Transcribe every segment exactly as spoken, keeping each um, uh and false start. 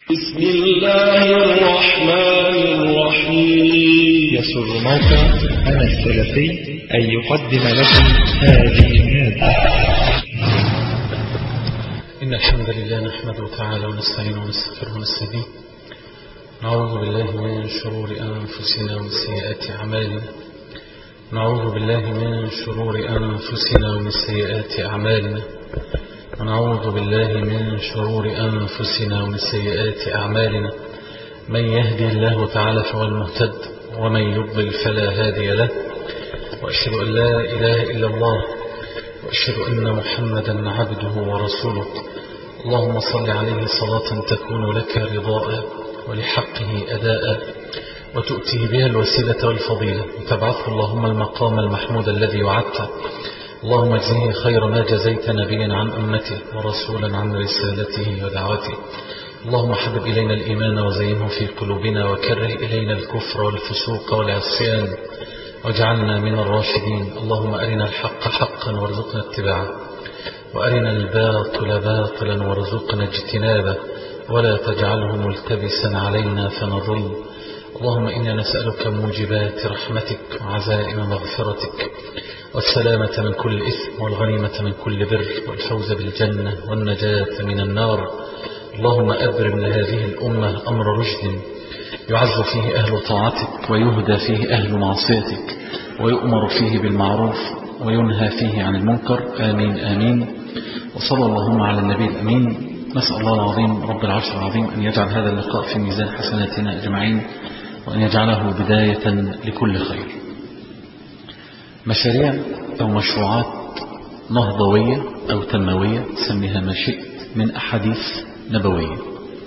بسم الله الرحمن الرحيم. يسر موقع أنا السلفي أن يقدم لكم هذه المادة. إن الحمد لله نحمده تعالى ونستعينه ونستغفره ونستهديه، نعوذ بالله من شرور أنفسنا ومن سيئات أعمالنا نعوذ بالله من شرور أنفسنا ومن سيئات أعمالنا ونعوذ بالله من شرور أنفسنا ومن سيئات أعمالنا من يهدي الله تعالى فهو المهتد ومن يضلل فلا هادي له، وأشهد أن لا إله إلا الله وأشهد أن محمدا عبده ورسوله. اللهم صل عليه صلاة تكون لك رضاء ولحقه أداء وتؤتيه بها الوسيلة والفضيلة وتبعثه اللهم المقام المحمود الذي وعدته. اللهم اجزه خير ما جزيت نبيا عن أمته ورسولا عن رسالته ودعوته. اللهم حبب إلينا الإيمان وزينه في قلوبنا وكره إلينا الكفر والفسوق والعصيان واجعلنا من الراشدين. اللهم أرنا الحق حقا وارزقنا اتباعه وأرنا الباطل باطلا وارزقنا اجتنابه ولا تجعله ملتبسا علينا فنضل. اللهم إنا نسألك موجبات رحمتك وعزائم مغفرتك والسلامة من كل إثم والغنيمة من كل بر والفوز بالجنة والنجاة من النار. اللهم أبرم لهذه الأمة أمر رشد يعز فيه أهل طاعتك ويهدى فيه أهل معصيتك ويؤمر فيه بالمعروف وينهى فيه عن المنكر. آمين آمين. وصلى اللهم على النبي الأمين. نسأل الله العظيم رب العرش العظيم أن يجعل هذا اللقاء في ميزان حسناتنا أجمعين وأن يجعله بداية لكل خير. مشاريع أو مشروعات نهضوية أو تنموية، سميها ما شئت، من أحاديث نبوية.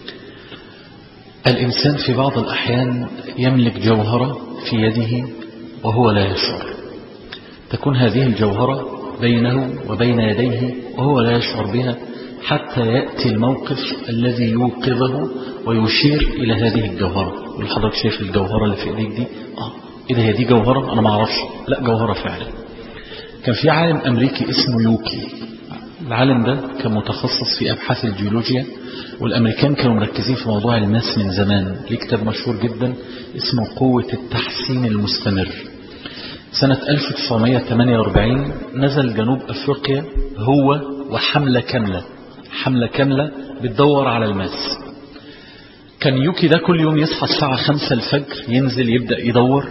الإنسان في بعض الأحيان يملك جوهرة في يده وهو لا يشعر، تكون هذه الجوهرة بينه وبين يديه وهو لا يشعر بها حتى يأتي الموقف الذي يوقظه ويشير إلى هذه الجوهرة. يقول حضرتك شايف الجوهرة اللي في ايديك دي؟ آه إذا هي دي جوهرة؟ أنا ما أعرفش. لا، جوهرة فعلا. كان في عالم أمريكي اسمه يوكي. العالم ده كان متخصص في أبحاث الجيولوجيا، والأمريكان كانوا مركزين في موضوع الماس من زمان. ليه كتاب مشهور جدا اسمه قوة التحسين المستمر. سنة ألف وتسعمائة وثمانية وأربعين نزل جنوب أفريقيا هو وحملة كاملة حملة كاملة بتدور على الماس. كان يوكي ده كل يوم يصحى الساعة خمسة الفجر، ينزل يبدأ يدور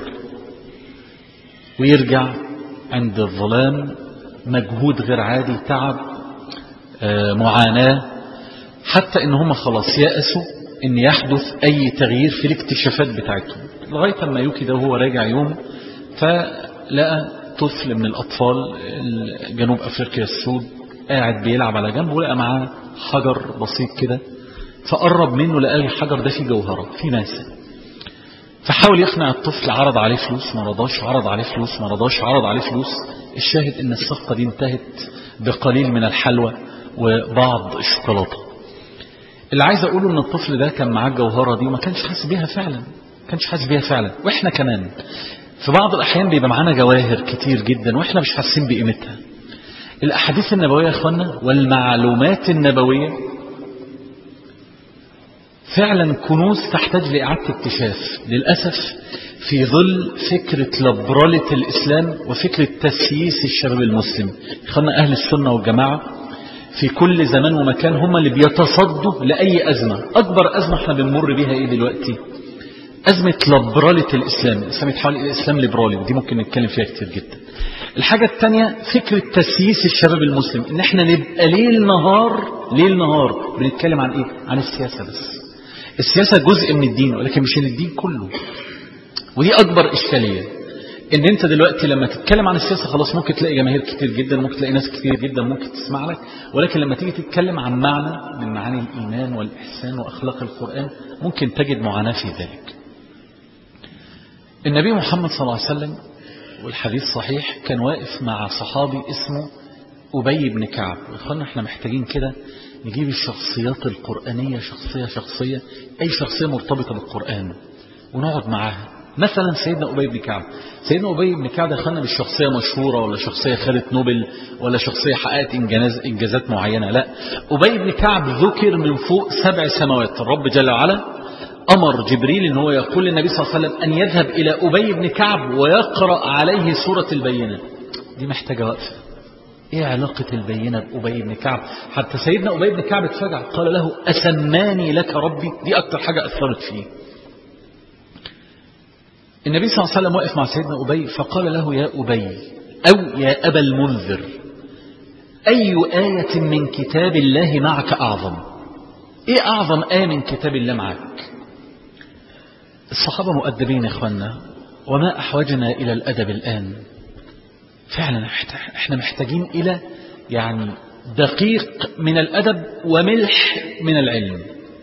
ويرجع عند الظلام. مجهود غير عادي، تعب، آه، معاناة، حتى ان هم خلاص يأسوا ان يحدث اي تغيير في الاكتشافات بتاعتهم. لغاية ما يوكي ده وهو راجع يوم فلقى طفل من الأطفال جنوب أفريقيا السود قاعد بيلعب على جنب، ولقى معاه حجر بسيط كده، فقرب منه لقى الحجر ده فيه جوهرة، فيه ماسة. فحاول يقنع الطفل، عرض عليه فلوس ما رضاش، عرض عليه فلوس ما رضاش، عرض عليه فلوس. الشاهد ان الصفقة دي انتهت بقليل من الحلوى وبعض الشوكولاتة. اللي عايز اقوله ان الطفل ده كان معاه الجوهرة دي وما كانش حاسس بيها فعلا، ما كانش حاسس بيها فعلا. واحنا كمان في بعض الاحيان بيبقى معانا جواهر كتير جدا واحنا مش حاسين بقيمتها. الاحاديث النبوية يا اخوانا والمعلومات النبوية فعلا كنوز تحتاج لإعادة اكتشاف. للأسف في ظل فكرة لبرالة الإسلام وفكرة تسييس الشباب المسلم. اخوانا أهل السنة والجماعة في كل زمان ومكان هم اللي بيتصدوا لأي أزمة. أكبر أزمة احنا بنمر بيها ايه دلوقتي؟ أزمة لبرالة الإسلام. الإسلام يتحول إلى إسلام ليبرالي، ودي ممكن نتكلم فيها كتير جدا. الحاجة الثانية فكرة تسييس الشباب المسلم، ان احنا نبقى ليل نهار ليل نهار بنتكلم عن ايه؟ عن السياسة بس. السياسة جزء من الدين ولكن مش الدين كله، ودي أكبر إشكالية. ان انت دلوقتي لما تتكلم عن السياسة خلاص ممكن تلاقي جماهير كتير جدا، ممكن تلاقي ناس كتير جدا ممكن تسمع لك، ولكن لما تيجي تتكلم عن معنى من معاني الإيمان والإحسان وأخلاق القرآن ممكن تجد معاناة في ذلك. النبي محمد صلى الله عليه وسلم والحديث صحيح كان واقف مع صحابي اسمه أبي بن كعب. إخوانا احنا محتاجين كده نجيب الشخصيات القرآنية شخصية شخصية، أي شخصية مرتبطة بالقرآن ونقعد معاها مثلا سيدنا أبي بن كعب. سيدنا أبي بن كعب دخلنا بالشخصية مشهورة ولا شخصية خدت نوبل ولا شخصية حققت إنجاز إنجازات معينة، لا، أبي بن كعب ذكر من فوق سبع سماوات. الرب جل وعلا أمر جبريل إن هو يقول للنبي صلى الله عليه وسلم أن يذهب إلى أبي بن كعب ويقرأ عليه سورة البينة. دي محتاجة وقفة. إيه علاقة البينة بأبي بن كعب؟ حتى سيدنا أبي بن كعب اتفجع، قال له أسماني لك ربي. دي أكتر حاجة أثرت فيه. النبي صلى الله عليه وسلم وقف مع سيدنا أبي فقال له يا أبي أو يا أبا المنذر أي آية من كتاب الله معك أعظم؟ إيه أعظم آية من كتاب الله معك؟ الصحابة مؤدبين يا إخوانا، وما أحوجنا إلى الأدب الآن. فعلا احنا محتاجين إلى يعني دقيق من الأدب وملح من العلم.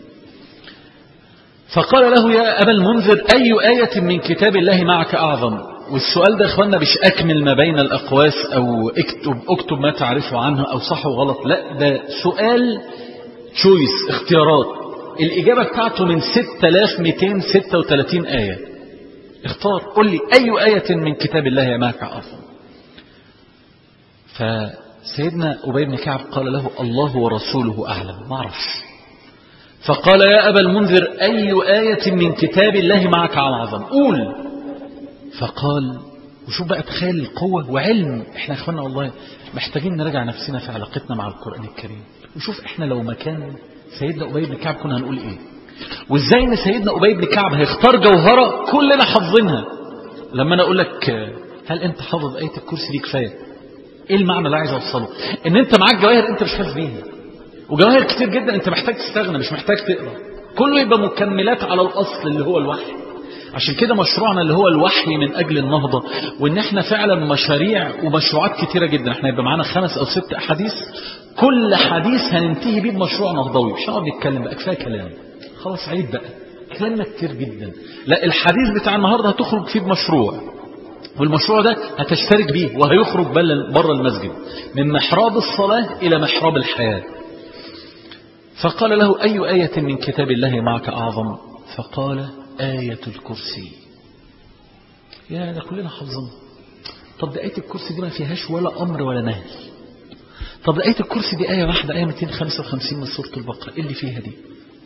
فقال له يا أبا المنذر أي آية من كتاب الله معك أعظم؟ والسؤال ده إخواننا مش أكمل ما بين الأقواس أو اكتب, اكتب ما تعرفه عنه أو صح وغلط، لا، ده سؤال تشويس، اختيارات. الإجابة بتاعته من ستة آلاف ومئتين وستة وثلاثين آية. اختار، قل لي أي آية من كتاب الله معك أعظم. فسيدنا أبي بن كعب قال له الله ورسوله أعلم، ما أعرفش. فقال يا أبا المنذر أي آية من كتاب الله معك أعظم؟ قول. فقال، وشوف بقى تخيل القوة وعلم. احنا اخوانا والله محتاجين نراجع نفسنا في علاقتنا مع القرآن الكريم، وشوف احنا لو مكان سيدنا أبي بن كعب كنا هنقول ايه، وازاي ان سيدنا أبي بن كعب هيختار جوهرة كلنا حافظينها. لما انا اقول لك هل انت حافظ آية الكرسي دي كفاية؟ ايه المعنى اللي عايز اوصله؟ ان انت معاك جواهر انت مش حاسس بيها، وجواهر كتير جدا انت محتاج تستغنى، مش محتاج تقرأ. كله يبقى مكملات على الأصل اللي هو الوحي. عشان كده مشروعنا اللي هو الوحي من أجل النهضة، وإن احنا فعلا مشاريع ومشروعات كتيرة جدا. احنا يبقى معانا خمس أو ست أحاديث، كل حديث هننتهي بيه بمشروع نهضوي. مش هنقعد نتكلم بقى، كفاية كلام، خلاص عيد بقى كلامنا كتير جدا. لا، الحديث بتاع النهاردة هتخرج فيه بمشروع، والمشروع ده هتشترك بيه وهيخرج بره المسجد من محراب الصلاة إلى محراب الحياة. فقال له أي آية من كتاب الله معك أعظم؟ فقال آية الكرسي. يا ده كلنا حافظين. طب ده آية الكرسي دي ما فيهاش ولا أمر ولا نهي. طب ده آية الكرسي دي آية واحدة، آية مئتين وخمسة وخمسين من سورة البقرة، إيه اللي فيها دي؟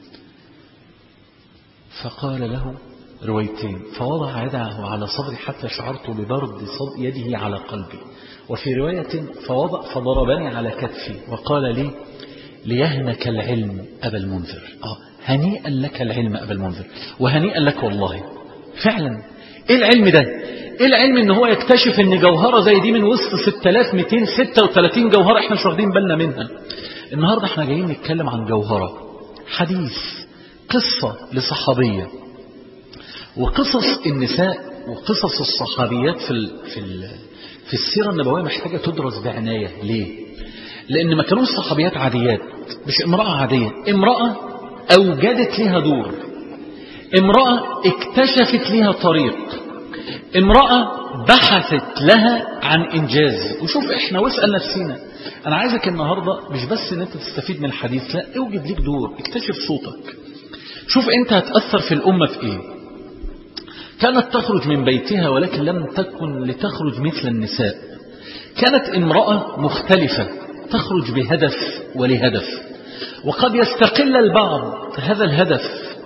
فقال له روايتين، فوضع يده على صدري حتى شعرت ببرد يده على قلبي، وفي رواية فوضع فضربني على كتفي وقال لي ليهنك العلم أبا المنذر. آه هنيئا لك العلم أبا المنذر، وهنيئا لك والله. فعلا إيه العلم ده؟ إيه العلم إن هو يكتشف إن جوهرة زي دي من وسط ستة آلاف ومئتين وستة وثلاثين جوهرة إحنا مش واخدين بالنا منها. النهاردة إحنا جايين نتكلم عن جوهرة، حديث، قصة لصحابية، وقصص النساء وقصص الصحابيات في ال في ال في السيرة النبوية محتاجة تدرس بعناية. ليه؟ لأن ما كانوش صحابيات عاديات، مش امرأة عادية، امرأة أوجدت لها دور، امرأة اكتشفت لها طريق، امرأة بحثت لها عن إنجاز. وشوف احنا واسأل نفسنا. أنا عايزك النهاردة مش بس ان انت تستفيد من الحديث، لا، اوجد ليك دور، اكتشف صوتك. شوف انت هتأثر في الأمة في ايه. كانت تخرج من بيتها ولكن لم تكن لتخرج مثل النساء. كانت امرأة مختلفة تخرج بهدف ولهدف، وقد يستقل البعض هذا الهدف،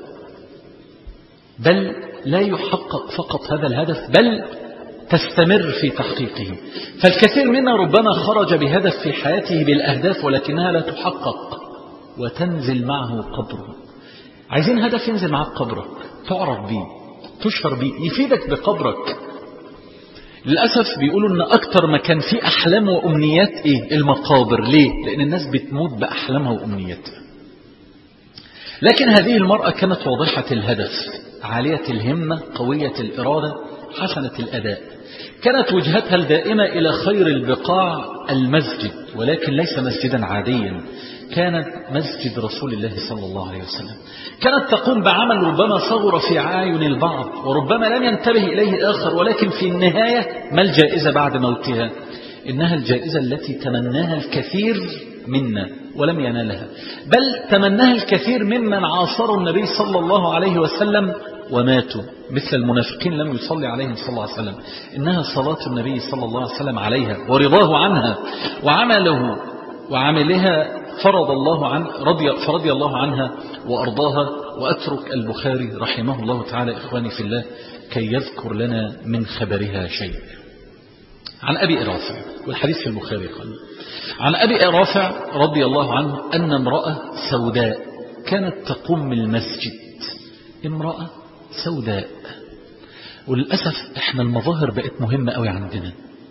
بل لا يحقق فقط هذا الهدف، بل تستمر في تحقيقه. فالكثير منا ربما خرج بهدف في حياته بالأهداف ولكنها لا تحقق وتنزل معه قبره. عايزين هدف ينزل معك قبرك، تعرف بيه، تشهر بيه، يفيدك بقبرك. للأسف بيقولوا ان اكتر ما كان فيه احلام وامنيات ايه؟ المقابر. ليه؟ لان الناس بتموت باحلامها وامنياتها. لكن هذه المرأة كانت واضحة الهدف، عالية الهمة، قوية الإرادة، حسنة الأداء. كانت وجهتها الدائمة إلى خير البقاع المسجد، ولكن ليس مسجدا عاديا، كانت مسجد رسول الله صلى الله عليه وسلم. كانت تقوم بعمل ربما صغر في أعين البعض وربما لم ينتبه إليه آخر، ولكن في النهاية ما الجائزة بعد موتها؟ إنها الجائزة التي تمناها الكثير منا ولم ينالها، بل تمناها الكثير ممن عاصروا النبي صلى الله عليه وسلم وماتوا مثل المنافقين لم يصلي عليهم صلى الله عليه وسلم. إنها صلاة النبي صلى الله عليه وسلم عليها ورضاه عنها وعمله وعملها فرض الله عن رضي فرضي الله عنها وأرضاها. وأترك البخاري رحمه الله تعالى إخواني في الله كي يذكر لنا من خبرها شيء. عن أبي رافع، والحديث في البخاري قال: عن أبي رافع رضي الله عنه أن امرأة سوداء كانت تقوم المسجد. امرأة سوداء. وللأسف احنا المظاهر بقت مهمة قوي عندنا،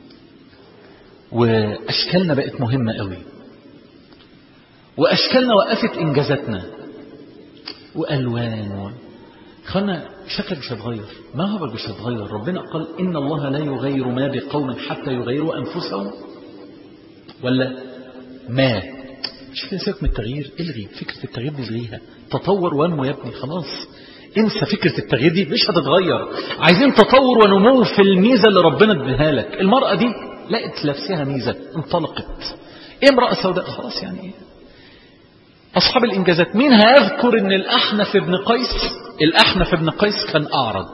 وأشكالنا بقت مهمة قوي، وأشكالنا وقفت إنجازاتنا وألوان و... خلنا شكلك مش هتغير، ما هو مش هتغير. ربنا قال: إن الله لا يغير ما بقوم حتى يغيروا أنفسهم. ولا ما مش كده، سيبك من التغيير، الغي فكرة التغيير دي، الغيها، تطور وانمو يا ابني، خلاص انسى فكرة التغيير دي، مش هتتغير. عايزين تطور ونمو في الميزة اللي ربنا اديها لك. المرأة دي لقت لنفسها ميزة، انطلقت. ايه امرأة سوداء؟ خلاص يعني ايه أصحاب الإنجازات. مين هيذكر أن الأحنف بن قيس الأحنف بن قيس كان أعرج؟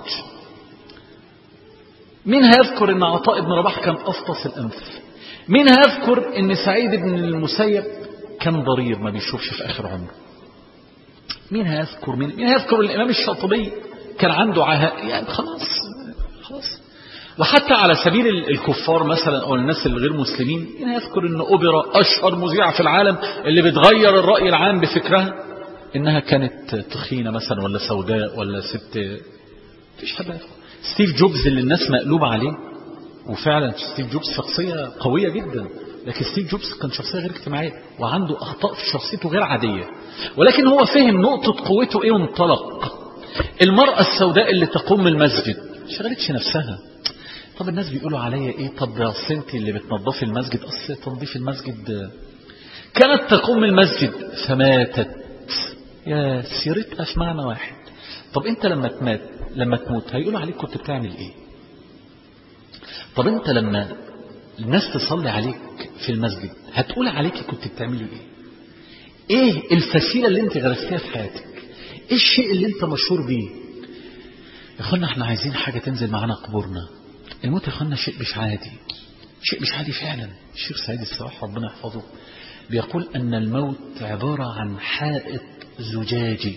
مين هيذكر أن عطاء بن رباح كان أفطس الأنف؟ مين هيذكر أن سعيد بن المسيب كان ضرير ما بيشوفش في آخر عمره؟ مين هيذكر مين, مين هيذكر الإمام الشاطبي كان عنده عهاء؟ يعني خلاص خلاص. وحتى على سبيل الكفار مثلا أو الناس الغير مسلمين، مين هيذكر أن أوبرا أشهر مذيعة في العالم اللي بتغير الرأي العام بفكرها إنها كانت تخينة مثلا ولا سوداء ولا ست؟ فيش حد يذكر. ستيف جوبز اللي الناس مقلوبة عليه، وفعلا ستيف جوبز شخصية قوية جدا، لكن ستيف جوبز كان شخصية غير اجتماعية وعنده أخطاء في شخصيته غير عادية، ولكن هو فهم نقطة قوته إيه وانطلق. المرأة السوداء اللي تقوم المسجد شغلتش نفسها. طب الناس بيقولوا عليا إيه؟ طب يا سنتي اللي بتنظف المسجد، أصل تنظيف المسجد. كانت تقوم المسجد فماتت. يا سيرتها في معنى واحد. طب أنت لما تمات لما تموت هيقولوا عليك كنت بتعمل إيه؟ طب أنت لما الناس تصلي عليك في المسجد هتقول عليك كنت بتعملي إيه؟ إيه الفسيلة اللي أنت غرستيها في حياتك؟ إيه الشيء اللي أنت مشهور بيه؟ يا أخوانا احنا عايزين حاجة تنزل معانا قبورنا. الموت يا أخوانا شيء مش عادي، شيء مش عادي فعلا. الشيخ سعيد الصراحة ربنا يحفظه بيقول أن الموت عبارة عن حائط زجاجي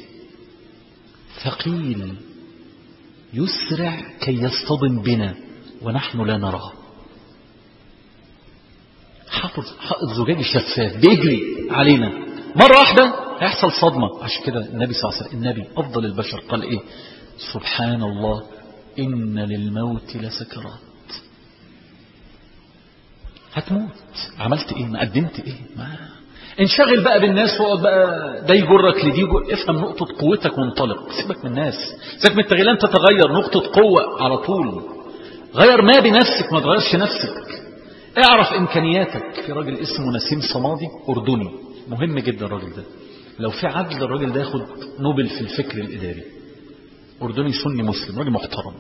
ثقيل يسرع كي يصطدم بنا ونحن لا نراه. حائط زجاجي شفاف بيجري علينا، مرة واحدة هيحصل صدمة. عشان كده النبي صلى الله عليه وسلم النبي أفضل البشر قال إيه؟ سبحان الله إن للموت لسكرات. هتموت، عملت إيه؟ ما قدمت إيه؟ ما انشغل بقى بالناس وقعد بقى ده يجرك لدي يجر. افهم نقطة قوتك وانطلق، سيبك من الناس، سيبك من التغيير. انت تغير نقطة قوة على طول، غير ما بنفسك، ما تغيرش نفسك. اعرف إمكانياتك. في راجل اسمه نسيم صمادي أردني مهم جدا الراجل ده، لو في عدل الراجل ده ياخد نوبل في الفكر الإداري. أردني سني مسلم، راجل محترم،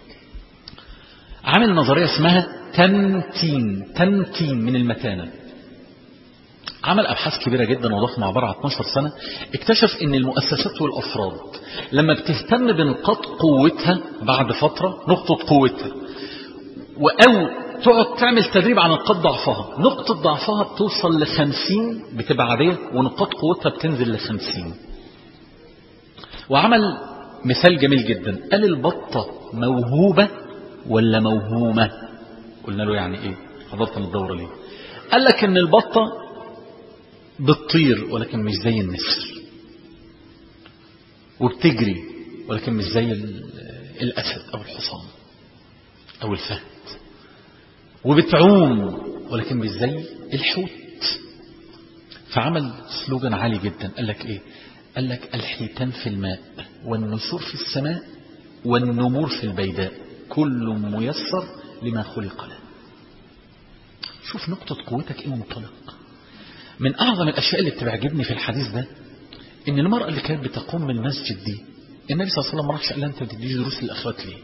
عامل نظرية اسمها تمتين تمتين من المتانة. عمل أبحاث كبيرة جدا وضخمة عبارة عن اثناشر سنة. اكتشف ان المؤسسات والأفراد لما بتهتم بنقاط قوتها بعد فترة، نقطة قوتها، أو تقعد تعمل تدريب على نقاط ضعفها، نقطة ضعفها بتوصل لخمسين بتبقى عادية، ونقاط قوتها بتنزل لخمسين. وعمل مثال جميل جدا، قال البطة موهوبة ولا موهومة؟ قلنا له يعني ايه حضرت من الدورة ليه؟ قال لك ان البطة بتطير ولكن مش زي النسر، وبتجري ولكن مش زي الأسد أو الحصان أو الفهد، وبتعوم ولكن مش زي الحوت. فعمل سلوجان عالي جدا، قال لك ايه؟ قال لك الحيتان في الماء والنسور في السماء والنمور في البيداء، كل ميسر لما خلق له. شوف نقطة قوتك ايه وانطلق. من أعظم الأشياء اللي بتعجبني في الحديث ده إن المرأة اللي كانت بتقوم من المسجد دي، النبي صلى الله عليه وسلم ما راحش قال لها أنت ما بتديش دروس للأخوات ليه؟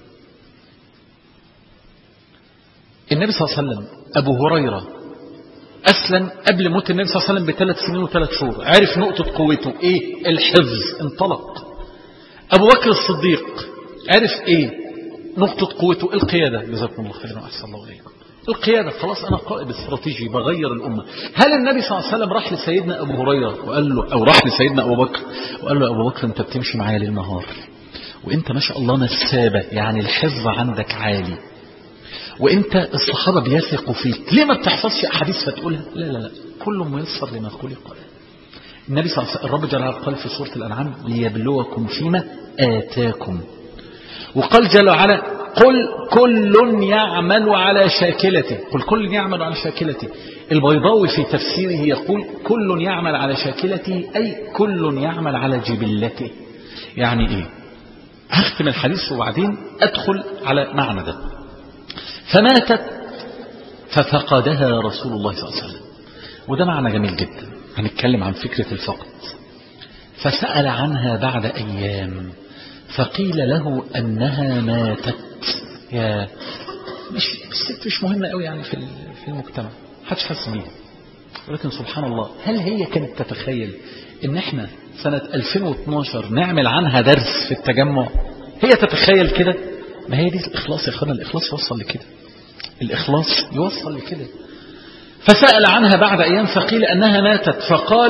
النبي صلى الله عليه وسلم أبو هريرة أسلم قبل موت النبي صلى الله عليه وسلم بثلاث سنين وثلاث شهور، عرف نقطة قوته إيه؟ الحفظ، انطلق. أبو بكر الصديق عرف ايه نقطة قوته؟ القيادة. جزاكم الله خيرا وأحسن الله إليكم. القيادة، خلاص أنا قائد استراتيجي بغير الأمة. هل النبي صلى الله عليه وسلم راح لسيدنا أبو هريرة وقال له، أو راح لسيدنا أبو بكر وقال له أبو بكر أنت بتمشي معايا ليل نهار وأنت ما شاء الله نسابة، يعني الحفظ عندك عالي، وأنت الصحابة بيثقوا فيك، ليه ما بتحفظش أحاديث فتقولها؟ لا لا لا، كل ميسر لما خلق. النبي صلى الله عليه وسلم الرب جل وعلا قال في سورة الأنعام ليبلوكم فيما آتاكم، وقال جل وعلا قل كل يعمل على شاكلته. قل كل يعمل على شاكلته. البيضاوي في تفسيره يقول كل يعمل على شاكلته أي كل يعمل على جبلته. يعني إيه؟ هختم الحديث وبعدين أدخل على معنى ده. فماتت ففقدها رسول الله صلى الله عليه وسلم، وده معنى جميل جدا. هنتكلم عن فكرة الفقد. فسأل عنها بعد أيام فقيل له أنها ماتت. يا مش الست مش مهمة قوي يعني في في المجتمع، محدش حس بيها، ولكن سبحان الله هل هي كانت تتخيل ان احنا سنة ألفين واثناشر نعمل عنها درس في التجمع؟ هي تتخيل كده؟ ما هي دي الإخلاص يا اخوانا، الإخلاص يوصل لكده، الإخلاص يوصل لكده. فسأل عنها بعد أيام فقيل أنها ماتت، فقال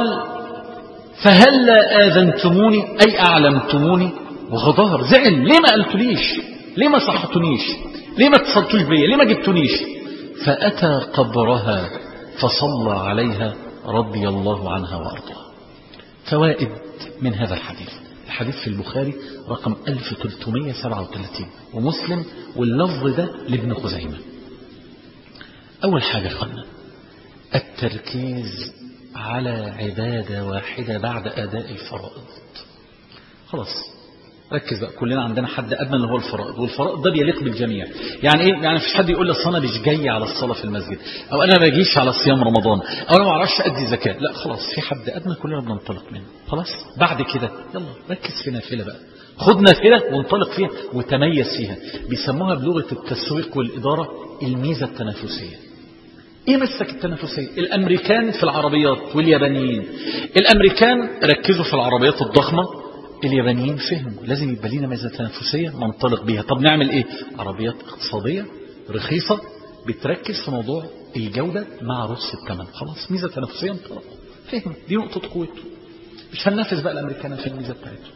فهلا آذنتموني أي أعلمتموني؟ وغدار، زعل، ليه ما قلتليش؟ ليه ما صحتونيش؟ ليه ما اتصلتوش بيا؟ ليه ما جبتونيش؟ فأتى قبرها فصلى عليها رضي الله عنها وأرضاها. فوائد من هذا الحديث. الحديث في البخاري رقم ألف وثلاثمائة وسبعة وثلاثين ومسلم، واللفظ ده لابن خزيمة. أول حاجة خلنا التركيز على عبادة واحدة بعد أداء الفرائض. خلاص ركز بقى، كلنا عندنا حد أدنى اللي هو الفرائض، والفرائض ده بيليق بالجميع. يعني إيه؟ يعني مفيش حد يقول لي أصل أنا مش جاي على الصلاة في المسجد، أو أنا ما بجيش على صيام رمضان، أو أنا ما أعرفش أدي زكاة. لا خلاص، في حد أدنى كلنا بننطلق منه. خلاص بعد كده يلا ركز في نافلة بقى، خد نافلة وانطلق فيها وتميز فيها. بيسموها بلغة التسويق والإدارة الميزة التنافسية. ايه مسك التنافسية؟ الامريكان في العربيات واليابانيين. الامريكان ركزوا في العربيات الضخمة، اليابانيين فهموا لازم يبقى لنا ميزة تنافسية ننطلق بيها. طب نعمل ايه؟ عربيات اقتصادية رخيصة بتركز في موضوع الجودة مع رخص الثمن. خلاص ميزة تنافسية انطلق، فهم دي نقطة قوته. مش هننافس بقى الامريكان في الميزة بتاعتهم.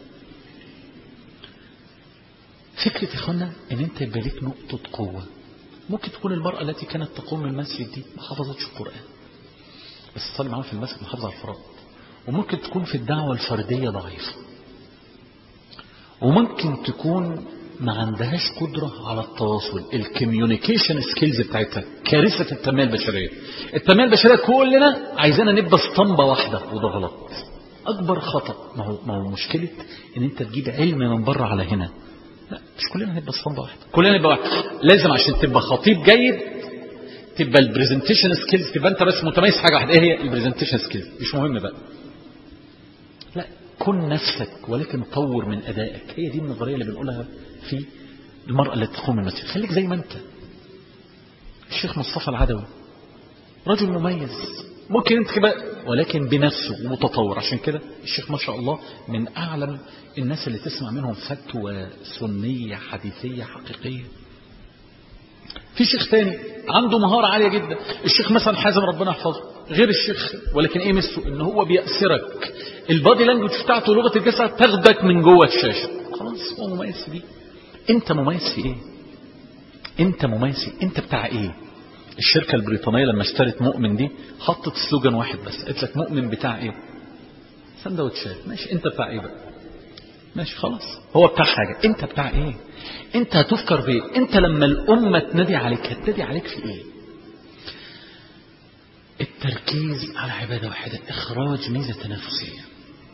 فكرة اخوانا ان انت يبقى ليك نقطة قوة. ممكن تكون المرأة التي كانت تقوم من المسجد دي ما حفظتش القرآن، بس تصلي معاهم في المسجد محافظة على الفرائض. وممكن تكون في الدعوة الفردية ضعيفة، وممكن تكون ما عندهاش قدرة على التواصل، الكوميونيكيشن سكيلز بتاعتها كارثة. التنمية البشرية التنمية البشرية كلنا عايزانا نبقى اسطمبة واحدة، وده غلط، أكبر خطأ. ما هو ما هو مشكلة إن أنت تجيب علم من بره على هنا. لا مش كلنا نبقى اسطمبة واحدة، كلنا نبقى واحد. لازم عشان تبقى خطيب جيد تبقى البرزنتيشن سكيلز، تبقى أنت بس متميز حاجة واحدة. إيه هي البرزنتيشن سكيلز؟ مش مهم بقى، لا كن نفسك ولكن طور من أدائك. هي دي النظرية اللي بنقولها في المرأة اللي تقوم من المسجد. خليك زي ما أنت. الشيخ مصطفى العدوي رجل مميز، ممكن أنت كده ولكن بنفسه ومتطور. عشان كده الشيخ ما شاء الله من أعلم الناس اللي تسمع منهم فتوى سنية حديثية حقيقية. في شيخ تاني عنده مهارة عالية جدا، الشيخ مثلا حازم ربنا يحفظه، غير الشيخ، ولكن ايه مسه؟ ان هو بيأسرك، البادي لانجوج بتاعته لغة الجسد تاخدك من جوه الشاشة. خلاص هو مميز في دي. انت مميز في ايه؟ انت مميز في انت بتاع ايه؟ الشركة البريطانية لما اشترت مؤمن دي حطت سلوجان واحد بس، قلت لك مؤمن بتاع ايه؟ سندوتشات. ماشي، انت بتاع ايه بقى؟ ماشي خلاص، هو بتاع حاجة، انت بتاع ايه؟ انت هتفكر بايه؟ انت لما الامة تنادي عليك هتنادي عليك في ايه؟ التركيز على عبادة واحدة، اخراج ميزة تنافسية،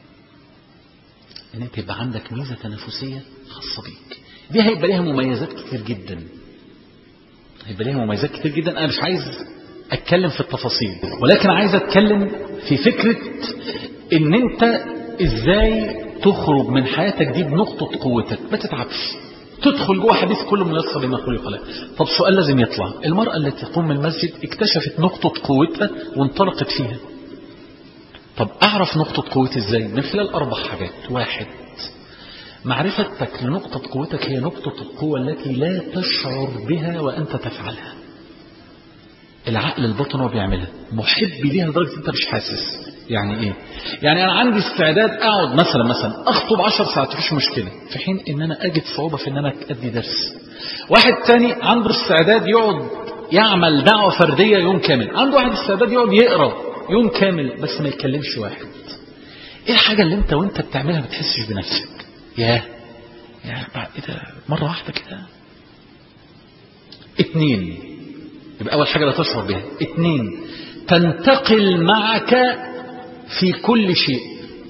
ان انت يبقى عندك ميزة تنافسية خاصة بيك. دي هيبقى ليها مميزات كتير جدا، هيبقى ليها مميزات كتير جدا. انا مش عايز اتكلم في التفاصيل، ولكن عايز اتكلم في فكرة ان انت ازاي تخرج من حياتك دي بنقطة قوتك، ما تتعبش، تدخل جوه حديث كل ميسر لما خلق له. طب سؤال لازم يطلع، المرأة التي تقوم من المسجد اكتشفت نقطة قوتها وانطلقت فيها. طب اعرف نقطة قوتي ازاي؟ من خلال اربع حاجات. واحد، معرفتك لنقطة قوتك هي نقطة القوة التي لا تشعر بها وأنت تفعلها. العقل الباطن هو بيعملها، محب ليها لدرجة أنت مش حاسس. يعني إيه؟ يعني أنا عندي استعداد أقعد مثلا مثلا أخطب عشر ساعات مفيش مشكلة، في حين إن أنا أجد صعوبة في إن أنا أدي درس. واحد تاني عنده استعداد يقعد يعمل دعوة فردية يوم كامل، عنده واحد استعداد يقعد يقرأ يوم كامل بس ما يتكلمش واحد. إيه الحاجة اللي أنت وأنت بتعملها ما بتحسش بنفسك؟ ياه يا بعد إيه ده مرة واحدة كده. اتنين، يبقى أول حاجة لا تشعر بها. اتنين، تنتقل معك في كل شيء،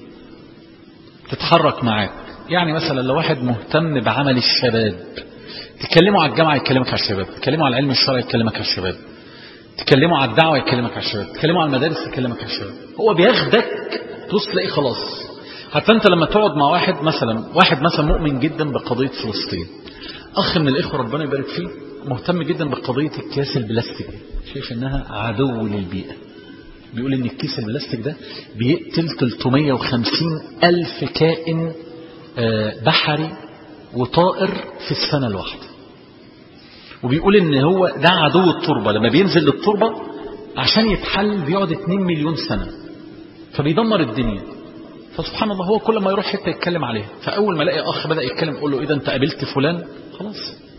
تتحرك معك. يعني مثلا لو واحد مهتم بعمل الشباب، تكلموا على الجامعة يكلمك على الشباب، تكلموا على العلم الشرعي يكلمك على الشباب، تكلموا على الدعوة يكلمك على الشباب، تكلموا على المدارس يكلمك على الشباب. هو بياخدك توصل تلاقيه خلاص. حتى انت لما تقعد مع واحد مثلا واحد مثلا مؤمن جدا بقضية فلسطين، اخ من الاخوة ربنا يبارك فيه مهتم جدا بقضية الكيس البلاستيك، شايف انها عدو للبيئة. بيقول ان الكيس البلاستيك ده بيقتل ثلاثمائة وخمسين الف كائن بحري وطائر في السنة الواحدة. وبيقول ان هو ده عدو التربة، لما بينزل للتربة عشان يتحل بيقعد اتنين مليون سنة، فبيدمر الدنيا. فسبحان الله هو كل ما يروح حتة يتكلم عليها، فأول ما لاقي أخ بدأ يتكلم يقول له إذا أنت قابلت فلان خلاص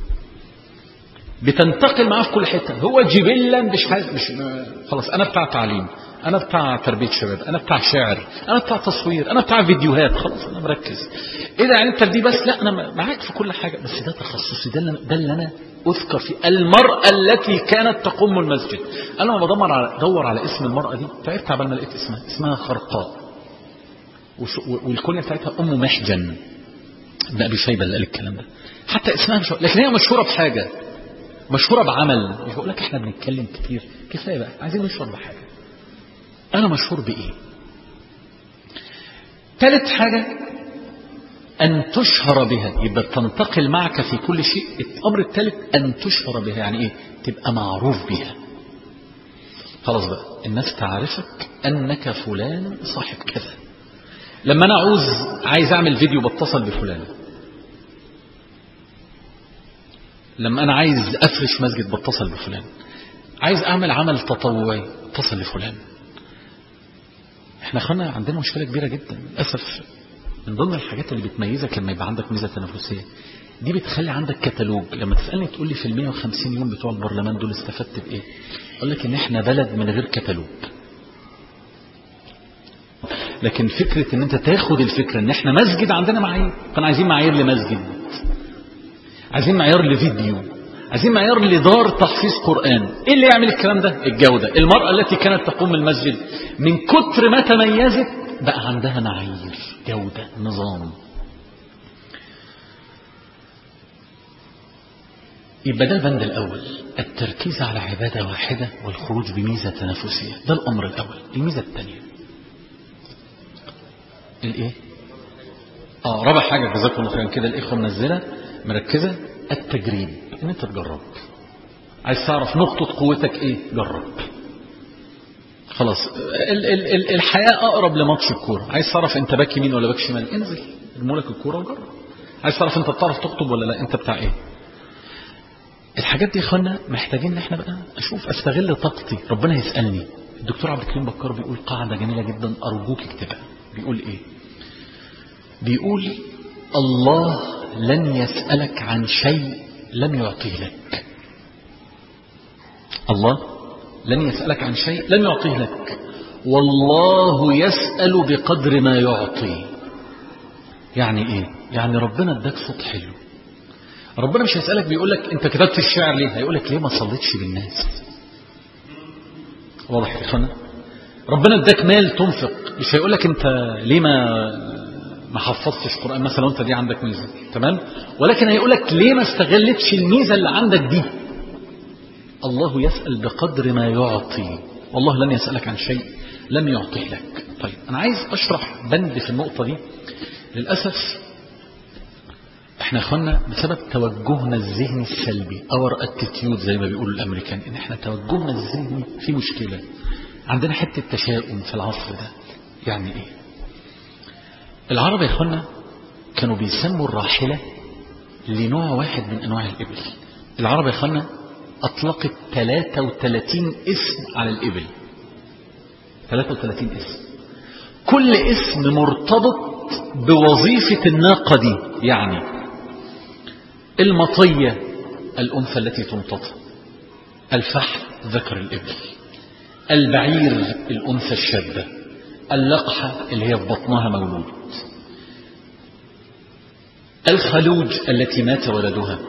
بتنتقل معاه في كل حتة. هو جبلا مش مش خلاص أنا بتاع تعليم، أنا بتاع تربية شباب، أنا بتاع شعر، أنا بتاع تصوير، أنا بتاع فيديوهات، خلاص أنا مركز. إيه ده يعني أنت دي بس؟ لا أنا معاك في كل حاجة، بس ده تخصصي، ده اللي ده اللي أنا أذكر فيه. المرأة التي كانت تقوم المسجد، أنا لما بدور على دور على اسم المرأة دي تعبت عبال ما لقيت اسمها، اسمها خرقاء، والكنية بتاعتها أم محجن ابن أبي شيبة اللي قال الكلام ده. حتى اسمها مش، لكن هي مشهورة بحاجة، مشهورة بعمل. مش بقول لك احنا بنتكلم كتير، كفاية بقى، عايزين نشهر بحاجة. أنا مشهور بإيه؟ ثالث حاجة أن تشهر بها، يبقى تنتقل معك في كل شيء. الأمر الثالث أن تشهر بها، يعني إيه؟ تبقى معروف بها. خلاص بقى الناس تعرفك أنك فلان صاحب كذا. لما أنا عاوز عايز أعمل فيديو بتصل بفلان، لما أنا عايز أفرش مسجد بتصل بفلان، عايز أعمل عمل تطوعي بتصل بفلان. احنا خلنا عندنا مشكلة كبيرة جدا للأسف. من ضمن الحاجات اللي بتميزك لما يبقى عندك ميزة تنافسية دي، بتخلي عندك كتالوج. لما تسألني تقول لي في المية وخمسين يوم بتوع البرلمان دول استفدت بإيه؟ أقول لك إن احنا بلد من غير كتالوج. لكن فكرة ان انت تاخد الفكرة ان احنا مسجد عندنا معايير، كان عايزين معايير لمسجد، عايزين معايير لفيديو، عايزين معايير لدار تحفيظ قرآن. ايه اللي يعمل الكلام ده؟ الجودة. المرأة التي كانت تقوم المسجد من كتر ما تميزت بقى عندها معايير، جودة، نظام. يبقى ده البند الأول، التركيز على عبادة واحدة والخروج بميزة تنافسية. ده الأمر الأول. الميزة الثانية الايه؟ اه رابع حاجة جزاكم الله خيرا كده الإخوة منزلة مركزة، التجريب. ان انت تجرب. عايز تعرف نقطة قوتك ايه؟ جرب. خلاص ال ال ال الحياة اقرب لماتش الكورة. عايز تعرف انت باك يمين ولا باك شمال؟ انزل ارمولك الكورة وجرب. عايز تعرف انت بتعرف تخطب ولا لا؟ انت بتاع ايه؟ الحاجات دي يا اخوانا محتاجين ان احنا بقى اشوف استغل طاقتي. ربنا يسألني. الدكتور عبد الكريم بكار بيقول قاعدة جميلة جدا ارجوك اكتبها. بيقول ايه؟ بيقول الله لن يسألك عن شيء لم يعطيه لك. الله لن يسألك عن شيء لم يعطيه لك، والله يسأل بقدر ما يعطي. يعني ايه؟ يعني ربنا اداك صوت حلو، ربنا مش هيسألك بيقول لك انت كتبت الشعر ليه، هيقول لك ليه ما صليتش بالناس. واضح يا اخوانا؟ ربنا اداك مال تنفق، مش هيقول لك انت ليه ما ما حفظتش قرآن مثلا وانت دي عندك ميزة، تمام؟ ولكن هيقول لك ليه ما استغلتش الميزة اللي عندك دي. الله يسأل بقدر ما يعطي، والله لن يسألك عن شيء لم يعطيه لك. طيب أنا عايز أشرح بند في النقطة دي. للأسف احنا اخوانا بسبب توجهنا الذهني السلبي اور اتيتيود زي ما بيقولوا الامريكان، ان احنا توجهنا الذهني في مشكلة. عندنا حتة تشاؤم في العصر ده. يعني ايه؟ العرب يا اخوانا كانوا بيسموا الراحلة لنوع واحد من أنواع الإبل. العرب يا أخوانا أطلقت ثلاثة وثلاثين اسم على الإبل، ثلاثة وثلاثين اسم، كل اسم مرتبط بوظيفة الناقة دي. يعني المطية الأنثى التي تمتطى، الفحل ذكر الإبل، البعير الأنثى الشابة، اللقحة اللي هي في بطنها مولود، الخلوج التي مات ولدها،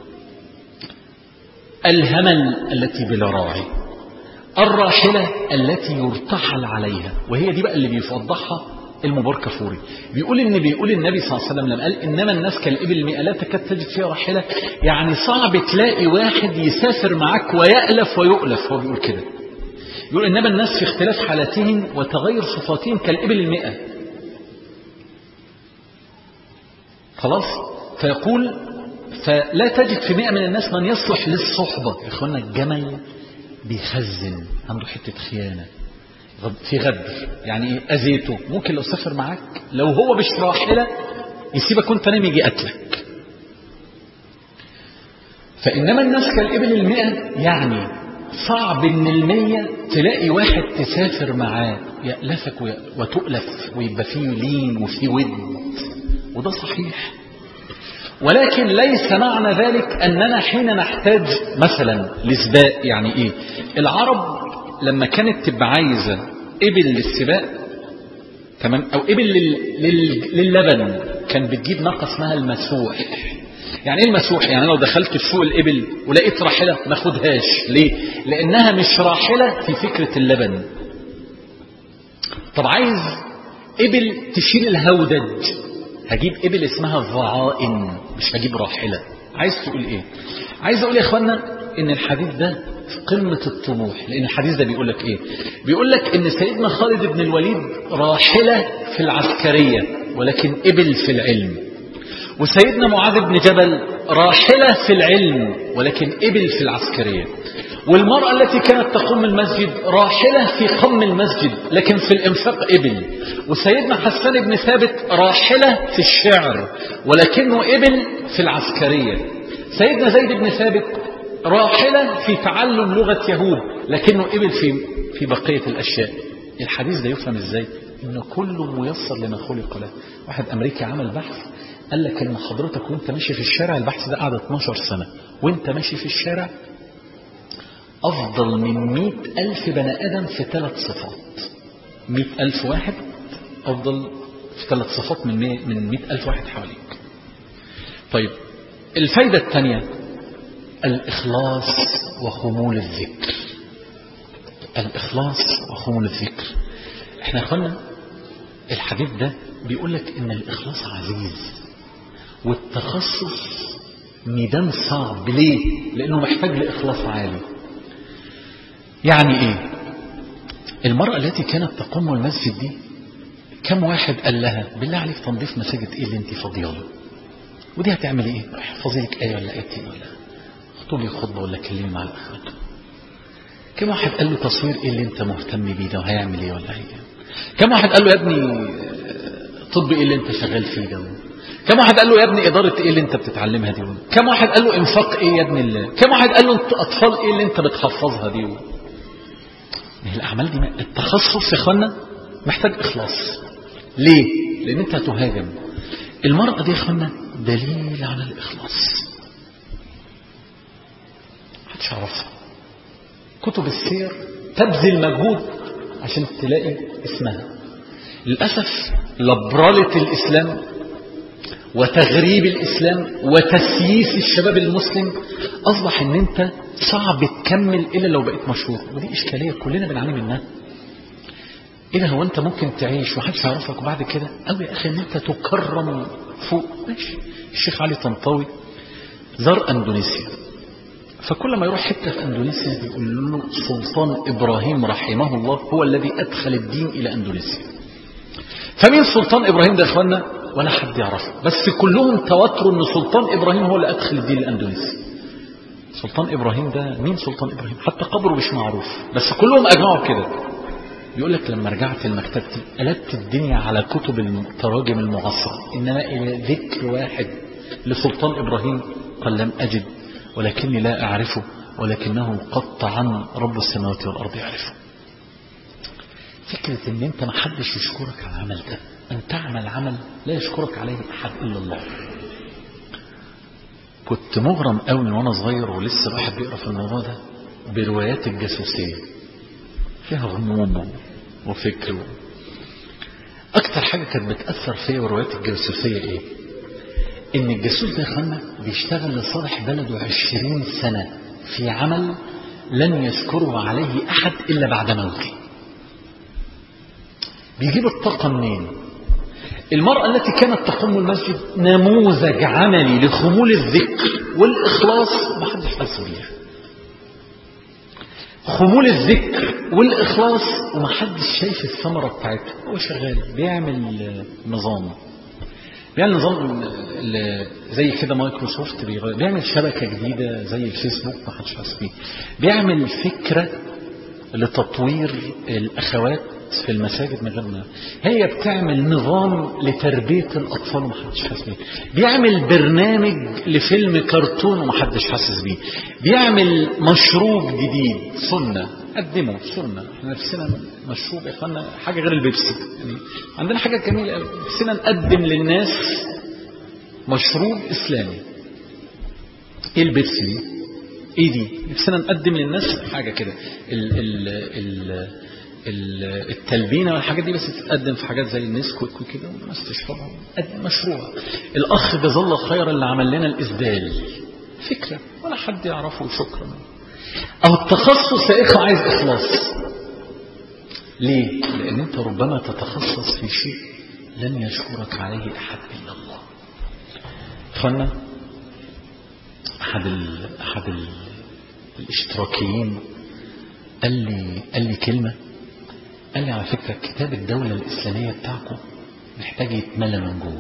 الهمل التي بلا راعي، الراحلة التي يرتحل عليها. وهي دي بقى اللي بيفضحها المباركفوري، بيقول ان بيقول النبي صلى الله عليه وسلم لما قال انما الناس كالإبل المئة لا تكاد تجد فيها راحلة، يعني صعب تلاقي واحد يسافر معك ويألف ويؤلف. هو بيقول كده، يقول انما الناس في اختلاف حالاتهم وتغير صفاتهم كالإبل المئة. خلاص، فيقول فلا تجد في مئة من الناس من يصلح للصحبة. يا اخوانا الجمل بيخزن، عنده حتة خيانة في غدر، يعني ايه؟ اذيته ممكن لو سافر معاك لو هو مش راحلة يسيبك وانت نايم يجي قتلك. فإنما الناس كالإبل المئة، يعني صعب ان المية تلاقي واحد تسافر معاه يألفك وتؤلف ويبقى فيه لين وفيه ود، وده صحيح. ولكن ليس معنى ذلك أننا حين نحتاج مثلا لسباق، يعني إيه؟ العرب لما كانت تبقى عايزة إبل للسباق، تمام، أو إبل لللبن، كان بتجيب ناقة اسمها المسوح. يعني إيه المسوح؟ يعني لو دخلت في سوق الإبل ولقيت راحلة ما خدهاش. ليه؟ لأنها مش راحلة في فكرة اللبن. طب عايز إبل تشيل الهودج، هجيب إبل اسمها ضعائن، مش هجيب راحلة. عايز تقول إيه؟ عايز أقول يا إخوانا إن الحديث ده في قمة الطموح، لأن الحديث ده بيقول لك إيه؟ بيقول لك إن سيدنا خالد بن الوليد راحلة في العسكرية ولكن إبل في العلم، وسيدنا معاذ بن جبل راحلة في العلم ولكن إبل في العسكرية، والمرأة التي كانت تقوم المسجد راحلة في قم المسجد لكن في الإنفاق إبل، وسيدنا حسان بن ثابت راحلة في الشعر ولكنه إبل في العسكرية، سيدنا زيد بن ثابت راحلة في تعلم لغة يهود لكنه إبل في في بقية الأشياء. الحديث ده يفهم إزاي؟ إنه كل ميسر لما خلق له. واحد أمريكي عمل بحث قال لك إن حضرتك وانت ماشي في الشارع، البحث ده قعد اتناشر سنة، وانت ماشي في الشارع أفضل من مئة ألف بني آدم في ثلاث صفات. مئة ألف واحد أفضل في ثلاث صفات من من مئة ألف واحد حواليك. طيب الفايدة الثانية الإخلاص وخمول الذكر. الإخلاص وخمول الذكر. احنا أخوانا الحديث ده بيقول لك إن الإخلاص عزيز والتخصص ميدان صعب. ليه؟ لأنه محتاج لإخلاص عالي. يعني إيه؟ المرأة التي كانت تقوم المسجد دي كم واحد قال لها بالله عليك تنظيف مساجد إيه اللي انت فاضياله؟ ودي هتعملي إيه؟ احفظي لك آية ولا آيتين ولا خطبي خطبة ولا كلمي مع الأخوات. كم واحد قال له تصوير إيه اللي انت مهتم بيه ده وهيعمل إيه ولا هيعمل؟ كم واحد قال له يا ابني طب إيه اللي انت شغال فيه ده؟ كم واحد قال له يا ابني إدارة إيه اللي انت بتتعلمها دي؟ كم واحد قال له إنفاق إيه يا ابني الله؟ كم واحد قال له أطفال إيه اللي انت بتحفظها دي؟ الأعمال دي التخصص يا اخوانا محتاج إخلاص. ليه؟ لأن انت هتهاجم. المرأة دي يا اخوانا دليل على الإخلاص. محدش عرفها. كتب السير تبذل مجهود عشان تلاقي اسمها. للأسف لبرالة الإسلام وتغريب الإسلام وتسييس الشباب المسلم أصبح ان انت صعب تكمل إلا لو بقيت مشهور. ودي إشكالية كلنا بنعاني منها. إيه ده؟ هو أنت ممكن تعيش ومحدش يعرفك وبعد كده أو يا أخي أن أنت تكرم فوق. ماشي. الشيخ علي طنطاوي زار أندونيسيا، فكل ما يروح حتة في أندونيسيا بيقول له سلطان إبراهيم رحمه الله هو الذي أدخل الدين إلى أندونيسيا. فمين سلطان إبراهيم ده يا إخوانا؟ ولا حد يعرفه، بس كلهم تواتروا أن سلطان إبراهيم هو اللي أدخل الدين لأندونيسيا. سلطان إبراهيم ده مين؟ سلطان إبراهيم حتى قبره مش معروف، بس كلهم أجمعوا كده. بيقول لك لما رجعت لمكتبتي قلبت الدنيا على كتب التراجم المعاصرة، إنما إلى ذكر واحد لسلطان إبراهيم قال لم أجد، ولكني لا أعرفه، ولكنه قطعا رب السماوات والأرض يعرفه. فكرة إن أنت ما حدش يشكرك على العمل ده، أن تعمل عمل لا يشكرك عليه أحد إلا الله. كنت مغرم قوي من وأنا صغير ولسه الواحد بيقرأ في الموضوع ده بروايات الجاسوسية، فيها غموض وفكر. أكتر حاجة كانت بتأثر فيا بروايات الجاسوسية إيه؟ إن الجاسوس ده خلنا بيشتغل لصالح بلده عشرين سنة في عمل لن يشكره عليه أحد إلا بعد موته. بيجيب الطاقة منين؟ المرأة التي كانت تقوم المسجد نموذج عملي لخمول الذكر والإخلاص ما حدش حاسس بيها. خمول الذكر والإخلاص وما حدش شايف الثمرة بتاعتها. هو شغال بيعمل نظام بيعمل نظام زي كده مايكروسوفت بيغير. بيعمل شبكة جديدة زي الفيسبوك ما حدش حاسس بيه. بيعمل فكرة لتطوير الأخوات في المساجد من غير ما هي بتعمل نظام لتربية الأطفال وما حدش حاسس بيه. بيعمل برنامج لفيلم كرتون وما حدش حاسس بيه. بيعمل مشروب جديد سنة قدمه سنة. احنا نفسنا مشروب يا اخوانا حاجة غير البيبسي، يعني عندنا حاجة جميلة نفسنا نقدم للناس مشروب إسلامي. ايه البيبسي دي؟ ايه دي؟ نفسنا نقدم للناس حاجة كده ال ال ال التلبينة والحاجات دي بس تتقدم في حاجات زي النسكويك وكده والناس تشربها. مشروع الأخ جزاه الله خير اللي عمل لنا الإسدال فكرة ولا حد يعرفه شكرا. أو التخصص يا إخوة عايز إخلاص. ليه؟ لأن أنت ربما تتخصص في شيء لن يشكرك عليه أحد إلا الله. فأنا أحد ال... أحد ال... الاشتراكيين قال لي قال لي كلمة، قال لي على فكرة كتاب الدولة الإسلامية بتاعكم محتاج يتملى من جوه.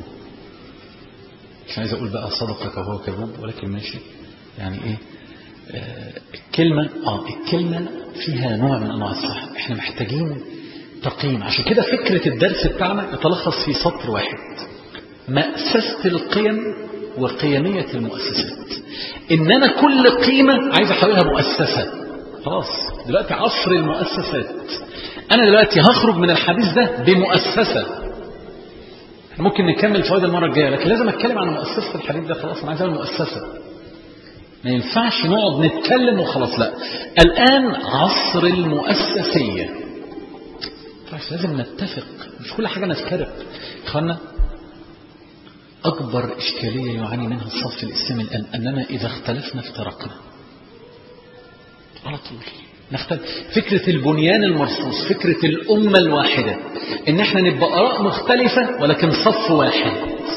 مش عايز أقول بقى صدقك وهو كذوب ولكن ماشي يعني إيه آه الكلمة آه الكلمة فيها نوع من أنواع الصح. إحنا محتاجين تقييم. عشان كده فكرة الدرس بتاعنا يتلخص في سطر واحد: مأسسة القيم وقيمية المؤسسات. إن أنا كل قيمة عايز أحولها مؤسسة. خلاص دلوقتي عصر المؤسسات. أنا دلوقتي هخرج من الحديث ده بمؤسسة. ممكن نكمل فوائد المرة الجاية، لكن لازم أتكلم عن مؤسسة الحديث ده. خلاص أنا عايز أعمل مؤسسة. ما ينفعش نقعد نتكلم وخلاص، لا الآن عصر المؤسسية. لازم نتفق، مش كل حاجة نفترق. إخوانا أكبر إشكالية يعاني منها الصف الإسلامي الآن أننا إذا اختلفنا افترقنا على طول. نختلف. فكرة البنيان المرصوص، فكرة الأمة الواحدة، إن احنا نبقى آراء مختلفة ولكن صف واحد.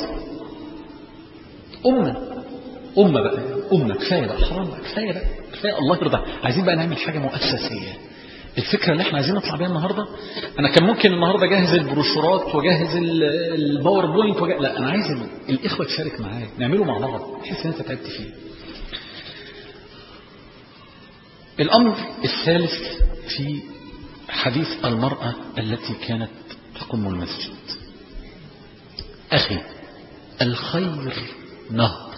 أمة أمة بقى أمة كفاية بقى، حرام بقى، كفاية بقى، كفاية الله يرضى. عايزين بقى نعمل حاجة مؤسسية. الفكرة اللي احنا عايزين نطلع بيها النهاردة، أنا كان ممكن النهاردة أجهز البروشورات وأجهز الباوربوينت وجه... لا أنا عايز الإخوة تشارك معايا نعمله مع بعض بحيث إن أنت تعبت فيه. الأمر الثالث في حديث المرأة التي كانت تقوم المسجد. أخي الخير نهر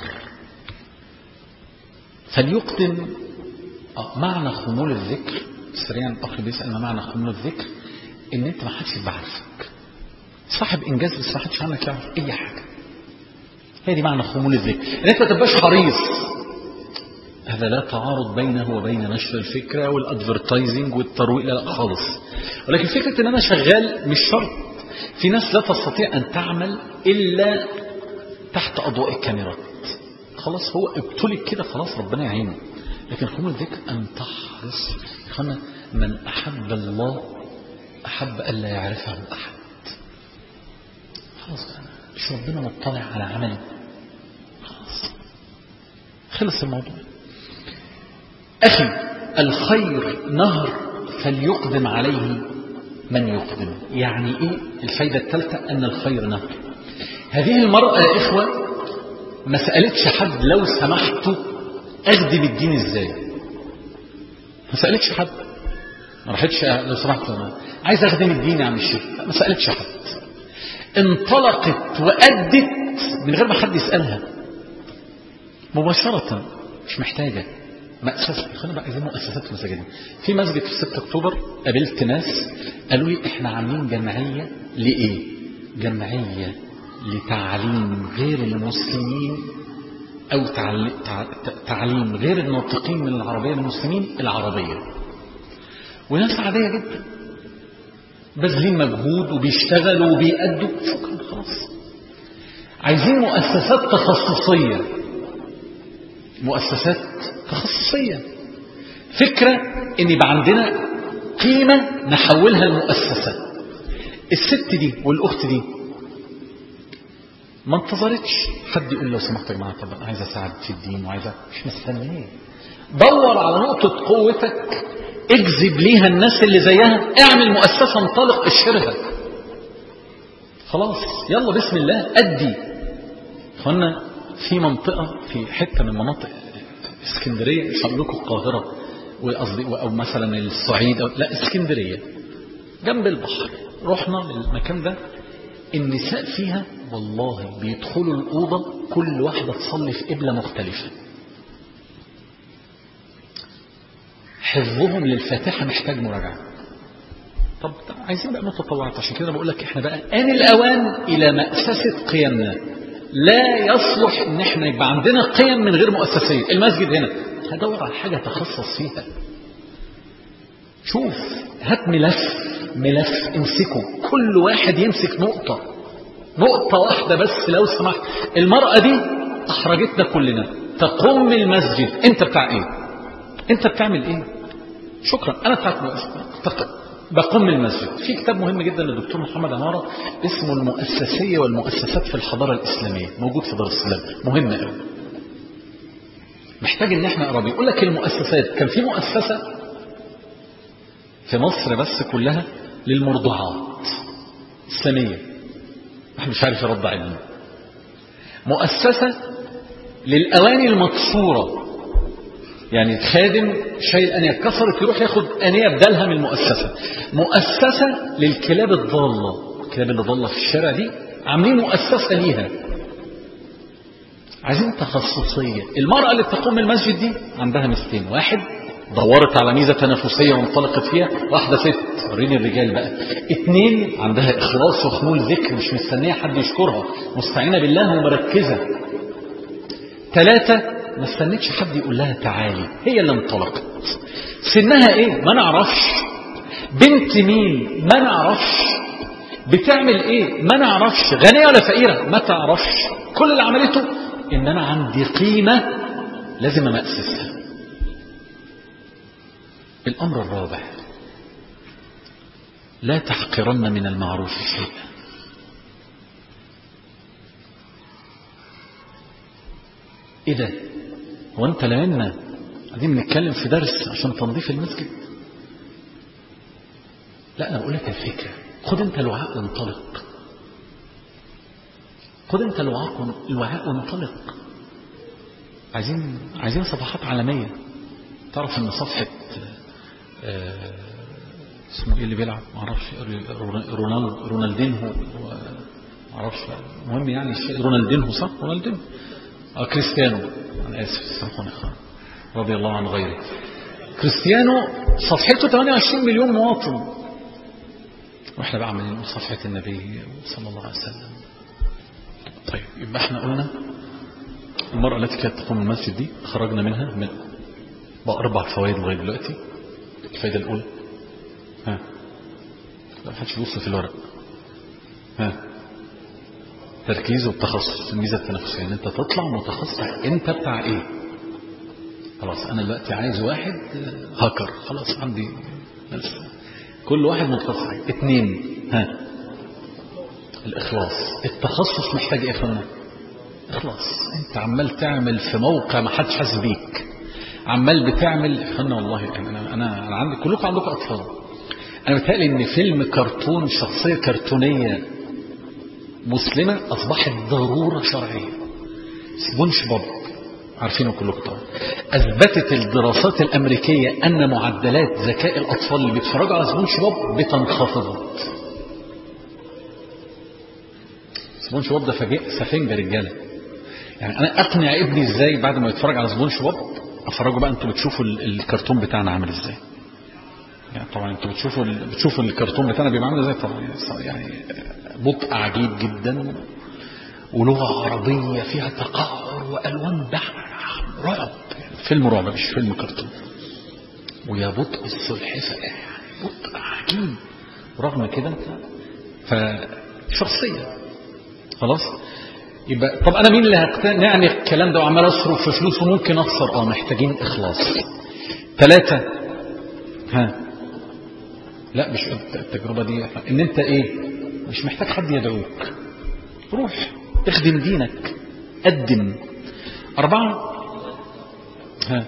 فليقدم. معنى خمول الذكر سريعا، أخي بيسأل ما معنى خمول الذكر؟ إن أنت ما حدش يبقى عارفك، صاحب إنجاز بس ما حدش عنك يعرف أي حاجة. هي دي معنى خمول الذكر، إن أنت ما تبقاش حريص. هذا لا تعارض بينه وبين نشر الفكرة والادفرتايزنج والترويج، لا خالص. ولكن فكرة ان انا شغال مش شرط. في ناس لا تستطيع ان تعمل الا تحت اضواء الكاميرات. خلاص هو ابتلك كده، خلاص ربنا يعينه. لكن خمول الذكر ان تحرص. خنا من احب الله احب الا يعرفه احد. خلاص مش ربنا مطلع على عملي، خلاص خلص الموضوع. أخي الخير نهر فليقدم عليه من يقدم. يعني إيه الفايدة الثالثة؟ أن الخير نهر. هذه المرأة يا إخوة ما سألتش حد لو سمحتوا أخدم الدين إزاي، ما سألتش حد. ما راحتش لو سمحت أنا عايز أخدم الدين يا عم الشيخ، ما سألتش حد، انطلقت وأدت من غير ما حد يسألها مباشرة، مش محتاجة مؤسسة. خلينا بقى عايزين مؤسسات في مساجدنا. في مسجد في ستة أكتوبر قابلت ناس قالوا لي احنا عاملين جمعية لإيه؟ جمعية لتعليم غير المسلمين أو تعليم غير الناطقين من العربية للمسلمين العربية، وناس عادية جدا بذلين مجهود وبيشتغلوا وبيأدوا، شكرا خلاص. عايزين مؤسسات تخصصية، مؤسسات تخصصية. فكرة ان يبقى عندنا قيمة نحولها لمؤسسة. الست دي والأخت دي ما انتظرتش حد يقول لو سمحت يا جماعة طب انا عايز اساعد في الدين وعايزة، مش مستنيه. دور على نقطة قوتك، اجذب ليها الناس اللي زيها، اعمل مؤسسة، انطلق اشهرها، خلاص يلا بسم الله أدي. اخوانا في منطقة في حتة من مناطق اسكندرية، مش هقول لكم القاهرة وقصدي او مثلا الصعيد أو لا اسكندرية جنب البحر، رحنا للمكان ده، النساء فيها والله بيدخلوا الأوضة كل واحدة تصلي في قبلة مختلفة، حفظهم للفاتحة محتاج مراجعة. طب عايزين بقى متطوعات، عشان كده بقول لك احنا بقى آن الأوان إلى مأسسة قيمنا. لا يصلح ان احنا يبقى عندنا قيم من غير مؤسسية. المسجد هنا هدور على حاجة تخصص فيها. شوف هات ملف ملف امسكه، كل واحد يمسك نقطة نقطة واحدة بس لو سمحت. المرأة دي احرجتنا كلنا، تقوم المسجد، انت بتاع ايه؟ انت بتعمل ايه؟ شكرا انا بتاعت بقوم المسجد. في كتاب مهم جدا للدكتور محمد عمارة اسمه المؤسسية والمؤسسات في الحضارة الإسلامية، موجود في دار السلام، مهم قوي، محتاج ان احنا نقرا. بيقول لك المؤسسات، كان في مؤسسة في مصر بس كلها للمرضعات إسلامية، احنا مش عارف يرضع ابنه. مؤسسة للأواني المكسورة، يعني خادم شايل أنية اتكسرت يروح ياخد أنية بدلها من المؤسسة. مؤسسة للكلاب الضالة، الكلاب اللي ضالة في الشارع دي عاملين مؤسسة ليها. عايزين تخصصية. المرأة اللي بتقوم المسجد دي عندها ميزتين، واحد دورت على ميزة تنافسية وانطلقت فيها، واحدة ست وريني الرجال بقى. اتنين عندها إخلاص وخمول ذكر، مش مستنية حد يشكرها، مستعينة بالله ومركزة. ثلاثة ما استنتش حد يقول لها تعالي، هي اللي انطلقت. سنها ايه ما نعرفش، بنت مين ما نعرفش، بتعمل ايه ما نعرفش، غنية ولا فقيرة ما تعرفش. كل اللي عملته ان انا عندي قيمة لازم امأسسها. الامر الرابع، لا تحقرن من المعروف شيئا. ايه ده؟ هو انت لأننا قاعدين بنتكلم في درس عشان تنظيف المسجد؟ لا انا بقول لك الفكره، خد انت الوعاء وانطلق، خد انت الوعاء الوعاء وانطلق. عايزين عايزين صفحات عالميه. تعرف ان صفحه آه اسمه ايه اللي بيلعب ما اعرفش، رونالد رونالدينهو ما اعرفش، المهم يعني رونالدينهو صح رونالدينهو اه كريستيانو، انا اسف سامحوني رضي الله عن غيره. كريستيانو صفحته ثمانية وعشرين مليون مواطن، واحنا بقى عمالين نقول صفحه النبي صلى الله عليه وسلم. طيب يبقى احنا قلنا المرأة التي كانت تقوم المسجد دي خرجنا منها من بأربع فوائد لغاية دلوقتي. الفائدة الأولى ها لا حدش يبص في الورق، ها تركيز والتخصص، الميزة التنافسية ان انت تطلع متخصص. انت بتاع ايه؟ خلاص انا دلوقتي عايز واحد هاكر، خلاص عندي كل واحد متخصص. اتنين ها الاخلاص. التخصص محتاج ايه يا فندم؟ اخلاص. انت عمال تعمل في موقع ما حدش حاسس بيك، عمال بتعمل فن. والله انا انا انا عندي كلكم عندكم اطفال، انا متهيألي ان فيلم كرتون شخصيه كرتونيه مسلمه اصبحت ضروره شرعيه. سبونج بوب عارفينه كلكم طبعا. أثبتت الدراسات الأمريكية أن معدلات ذكاء الأطفال اللي بيتفرجوا على سبونج بوب بتنخفض. سبونج بوب ده سفنجة رجالة. يعني أنا أقنع ابني إزاي بعد ما يتفرج على سبونج بوب؟ أفرجه بقى أنتوا بتشوفوا الكرتون بتاعنا عامل إزاي. يعني طبعا أنتوا بتشوفوا بتشوفوا الكرتون بتاعنا بيبقى عامل إزاي طبعا. يعني بطء عجيب جدا ولغة عربية فيها تقعر وألوان بحر رعب. فيلم رعب مش فيلم كرتون. ويا بطء السلحفة بطء عجيب. رغم كده انت فشخصية خلاص. يبقى طب انا مين اللي هقنعني الكلام ده وعمال اصرف في فلوس وممكن اخسر؟ اه محتاجين اخلاص. ثلاثة ها لا مش التجربة دي ان انت ايه مش محتاج حد يدعوك. روح اخدم دينك قدم. أربعة ها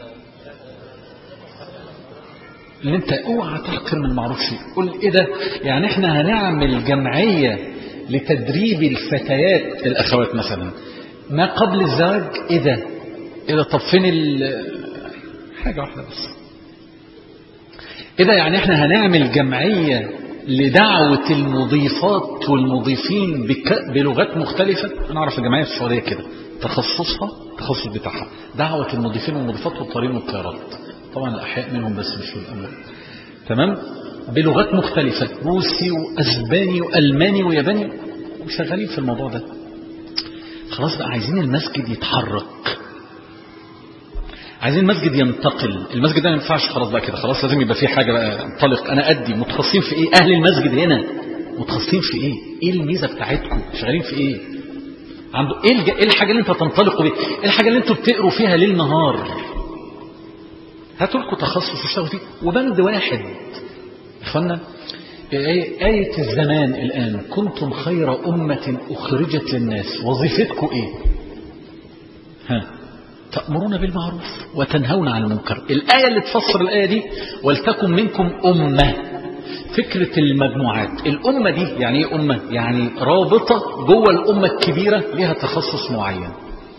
اللي انت اوعى تحقر من معروف شيء. قول ايه ده؟ يعني احنا هنعمل جمعية لتدريب الفتيات الاخوات مثلا ما قبل الزواج. ايه ده؟ ايه ده؟ طب فين حاجة واحدة بس. ايه ده؟ يعني احنا هنعمل جمعية لدعوة المضيفات والمضيفين بك... بلغات مختلفة. انا اعرف الجمعية في السعودية كده تخصصها التخصص بتاعها دعوة المضيفين والمضيفات والطيارين والطيارات. طبعا الأحياء منهم بس مش الأموال. تمام. بلغات مختلفة روسي وأسباني وألماني وياباني وشغالين في الموضوع ده. خلاص بقى عايزين المسجد يتحرك. عايزين المسجد ينتقل. المسجد ده ما ينفعش خلاص بقى كده. خلاص لازم يبقى فيه حاجة بقى انطلق. أنا أدي متخصصين في إيه؟ أهل المسجد هنا متخصصين في إيه؟ إيه الميزة بتاعتكم؟ شغالين في إيه؟ عنده ايه الج... ايه الحاجه اللي انت تنطلقوا بيها؟ ايه الحاجه اللي انتوا بتقروا فيها ليل نهار؟ هاتوا لكم تخصص تشتغلوا فيه وبند واحد. اخوانا آية... آية الزمان الآن كنتم خير أمة أخرجت للناس. وظيفتكم ايه؟ ها تأمرون بالمعروف وتنهون عن المنكر. الآية اللي تفسر الآية دي ولتكن منكم أمة. فكرة المجموعات. الأمة دي يعني ايه أمة؟ يعني رابطة جوه الأمة الكبيرة لها تخصص معين.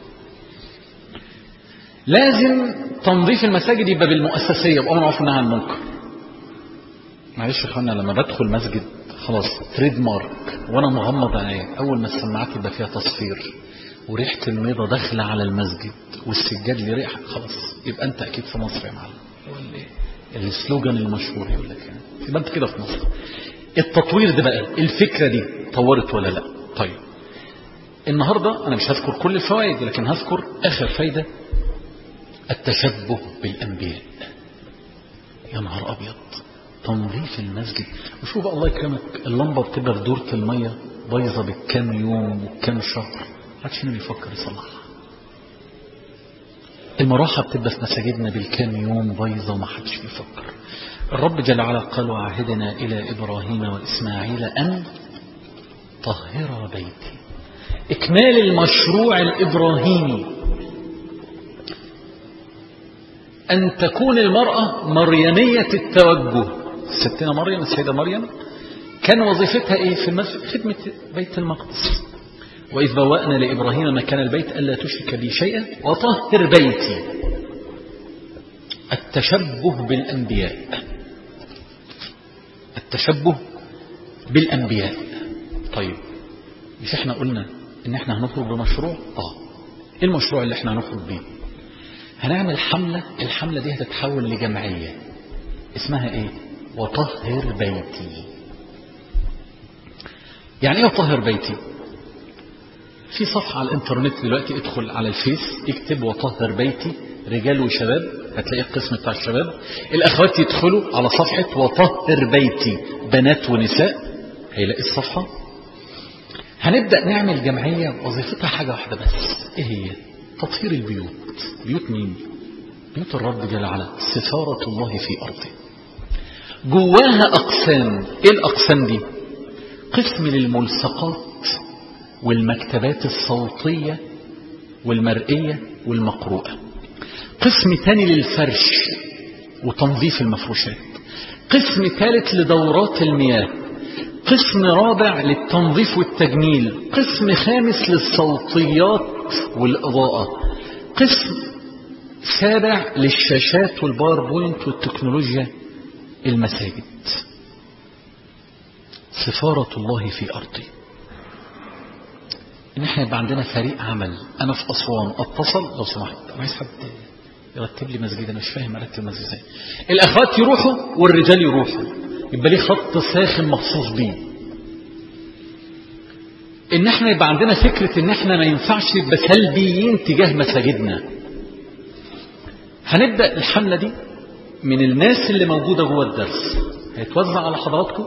لازم تنظيف المساجد يبقى بالمؤسسية بأمر معروف والنهي عن المنكر. معلش يا اخوانا لما بدخل مسجد خلاص تريد مارك وانا مغمض عينيا اول ما السماعات يبقى فيها تصفير وريحة الميضة داخلة على المسجد والسجاد ليه ريحة خلاص يبقى انت اكيد في مصر يا معلم. السلوجان المشهور يقول لك يعني يبقى انت كده في مصر. التطوير ده بقى الفكرة دي طورت ولا لا؟ طيب النهاردة انا مش هذكر كل الفوائد لكن هذكر اخر فايدة التشبه بالانبياء. يا نهار ابيض تنظيف المسجد. وشوف بقى الله يكرمك اللمبة بتبقى في دورة المية بايظة بالكام يوم وكام شهر محدش هنا بيفكر يصلحها. المراحة بتبقى في مساجدنا بالكام يوم بايظة ومحدش بيفكر. الرب جل وعلا قال وعهدنا إلى إبراهيم وإسماعيل أن طهر بيتي. إكمال المشروع الإبراهيمي أن تكون المرأة مريمية التوجه. ستنا مريم السيدة مريم كان وظيفتها إيه في المسجد؟ خدمة بيت المقدس. وإذ بوأنا لإبراهيم مكان البيت ألا تشرك بي شيئا وطهر بيتي. التشبه بالأنبياء. التشبه بالأنبياء. طيب مش احنا قلنا ان احنا هنخرج بمشروع؟ اه ايه المشروع اللي احنا هنخرج بيه؟ هنعمل حملة. الحملة دي هتتحول لجمعية اسمها ايه؟ وطهر بيتي. يعني ايه وطهر بيتي؟ في صفحة على الانترنت دلوقتي ادخل على الفيس اكتب وطهر بيتي رجال وشباب هتلاقي القسم بتاع الشباب. الاخوات يدخلوا على صفحة وطهر بيتي بنات ونساء هيلاقي الصفحة. هنبدأ نعمل جمعية وظيفتها حاجة واحدة بس. ايه هي؟ تطهير البيوت. بيوت مين؟ بيوت الرب جل وعلا سفارة الله في أرضه. جواها أقسام. ايه الأقسام دي؟ قسم للملصقات والمكتبات الصوتية والمرئية والمقروءة. قسم تاني للفرش وتنظيف المفروشات. قسم ثالث لدورات المياه. قسم رابع للتنظيف والتجميل. قسم خامس للصوتيات والإضاءة. قسم سابع للشاشات والباوربوينت والتكنولوجيا المساجد. سفارة الله في أرضي. إن احنا يبقى عندنا فريق عمل. أنا في أسوان أتصل لو سمحت عايز حد يرتب لي مسجد، أنا مش فاهم أرتب مسجد ازاي. الأخوات يروحوا والرجال يروحوا، يبقى ليه خط ساخن مخصوص بيه. إن احنا يبقى عندنا فكرة إن احنا ما ينفعش يبقى سلبيين تجاه مساجدنا. هنبدأ الحملة دي من الناس اللي موجودة جوه الدرس، هيتوزع على حضراتكم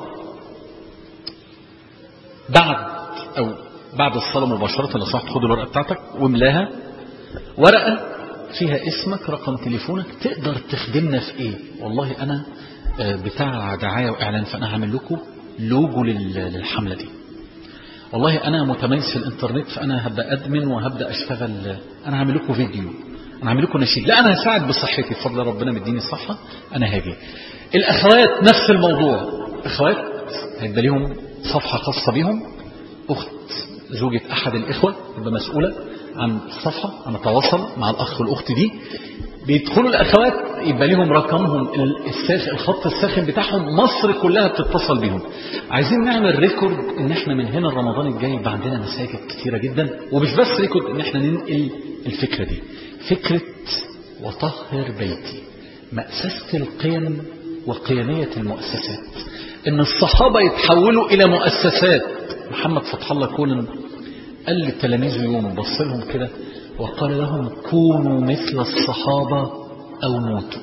بعد أو بعد الصلاة مباشرة. لو سمحت خد الورقة بتاعتك واملاها، ورقة فيها اسمك، رقم تليفونك، تقدر تخدمنا في ايه. والله انا بتاع دعاية واعلان، فانا هعمل لكم لوجو للحملة دي. والله انا متميز في الانترنت، فانا هبدأ ادمن وهبدأ اشتغل، انا هعمل لكم فيديو، انا هعمل لكم نشيد. لا انا هساعد بصحتي بفضل ربنا مديني الصحة، انا هاجي. الاخوات نفس الموضوع، اخوات هيبقى ليهم صفحة خاصة بيهم، اخت زوجة احد الاخوة تبقى مسؤولة عن الصفحة، عن التواصل مع الاخ والاخت دي. بيدخلوا الاخوات يبقى ليهم رقمهم الساخن، الخط الساخن بتاعهم، مصر كلها بتتصل بيهم. عايزين نعمل ريكورد ان احنا من هنا رمضان الجاي يبقى عندنا مساجد كتيرة جدا، ومش بس ريكورد، ان احنا ننقل الفكرة دي، فكرة وطهر بيتي، مأسسة القيم وقيمية المؤسسات، ان الصحابة يتحولوا الى مؤسسات. محمد فتح الله كولن قال للتلاميذ يوم، بص لهم كده وقال لهم كونوا مثل الصحابة او موتوا.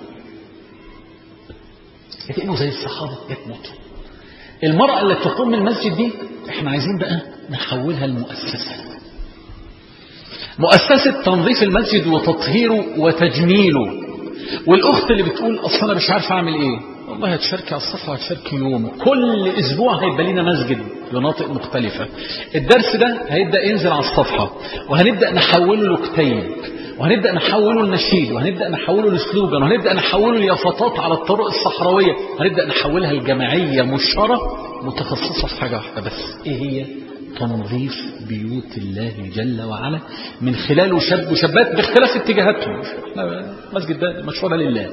يتقلوا زي الصحابة يتموتوا. المرأة اللي تقوم من المسجد دي احنا عايزين بقى نحولها لمؤسسة، مؤسسة تنظيف المسجد وتطهيره وتجميله. والاخت اللي بتقول اصلا انا مش عارف اعمل ايه، والله هتشاركي على الصفحة، هتشاركي يوم، كل اسبوع هيبقى لنا مسجد بمناطق مختلفة. الدرس ده هيبدأ ينزل على الصفحة، وهنبدأ نحوله لكتيب، وهنبدأ نحوله لنشيد، وهنبدأ نحوله لسلوجان، وهنبدأ نحوله ليافطات على الطرق الصحراوية، هنبدأ نحولها لجمعية مشتركة متخصصة في حاجة واحدة بس. ايه هي؟ تنظيف بيوت الله جل وعلا من خلاله شاب وشابات باختلاف اتجاهاتهم. المسجد ده المشروع ده لله،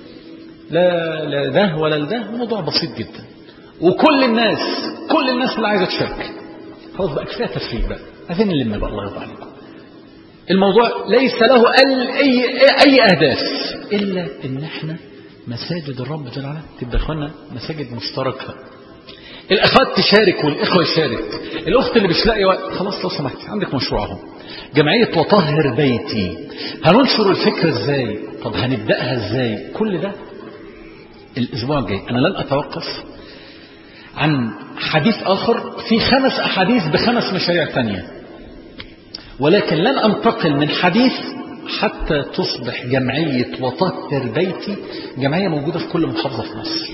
لا لا ده ولا ده، موضوع بسيط جدا. وكل الناس كل الناس اللي عايزة تشارك، خلاص بقى كفاية تفريق بقى، عايزين نلم بقى، الله يرضى عليكم. الموضوع ليس له أي أي أهداف إلا إن احنا مساجد الرب جل وعلا تبقى اخوانا مساجد مشتركة. الأخوات تشارك والإخوة يشارك. الأخت اللي مش لاقي وقت، خلاص لو سمحت عندك مشروع اهو، جمعية وطهر بيتي. هننشر الفكرة ازاي؟ طب هنبدأها ازاي؟ كل ده الأسبوع الجاي. أنا لن أتوقف عن حديث آخر في خمس أحاديث بخمس مشاريع تانية، ولكن لن أنتقل من حديث حتى تصبح جمعية وطهر بيتي جمعية موجودة في كل محافظة في مصر،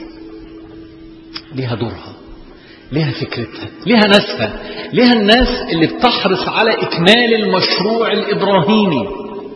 ليها دورها، ليها فكرتها، ليها ناسها، ليها الناس اللي بتحرص على إكمال المشروع الإبراهيمي،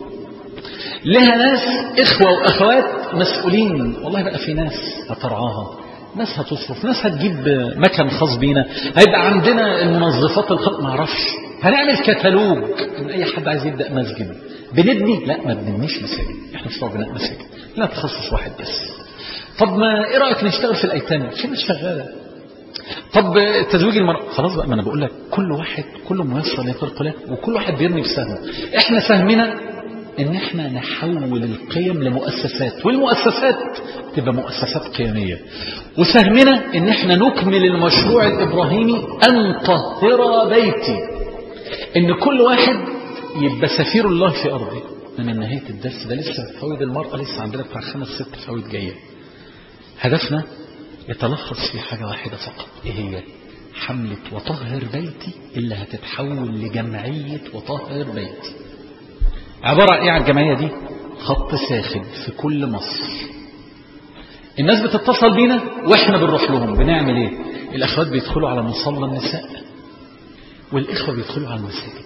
لها ناس إخوة وأخوات مسؤولين. والله بقى في ناس هترعاها، ناس هتصرف، ناس هتجيب مكان خاص بينا، هيبقى عندنا المنظفات الخاصة، ما اعرفش، هنعمل كتالوج ان اي حد عايز يبدأ مسجد. بنبني؟ لا ما بنبنيش مساجد، احنا مش بتوع بناء مساجد، لا تخصص واحد بس. طب ما ايه رأيك نشتغل في الايتام؟ في ناس شغالة. طب تزويج المرأة، خلاص بقى، ما انا بقول لك كل واحد كل ميسر لخلق الله، وكل واحد بيرمي بسهمه. احنا سهمنا ان احنا نحول القيم لمؤسسات، والمؤسسات تبقى مؤسسات قيمية، وسهمنا ان احنا نكمل المشروع الابراهيمي ان طهر بيتي، ان كل واحد يبقى سفير الله في ارضه. من نهاية الدرس ده لسه فوائد المرأة لسه عندنا بتاع خمس ست فوائد جاية. هدفنا يتلخص في حاجة واحدة فقط، ايه هي؟ حملة وطهر بيتي اللي هتتحول لجمعية وطهر بيتي. عبارة ايه عن الجمعية دي؟ خط ساخن في كل مصر، الناس بتتصل بينا واحنا بنروح لهم. بنعمل ايه؟ الاخوات بيدخلوا على مصلى النساء، والاخوة بيدخلوا على المساجد.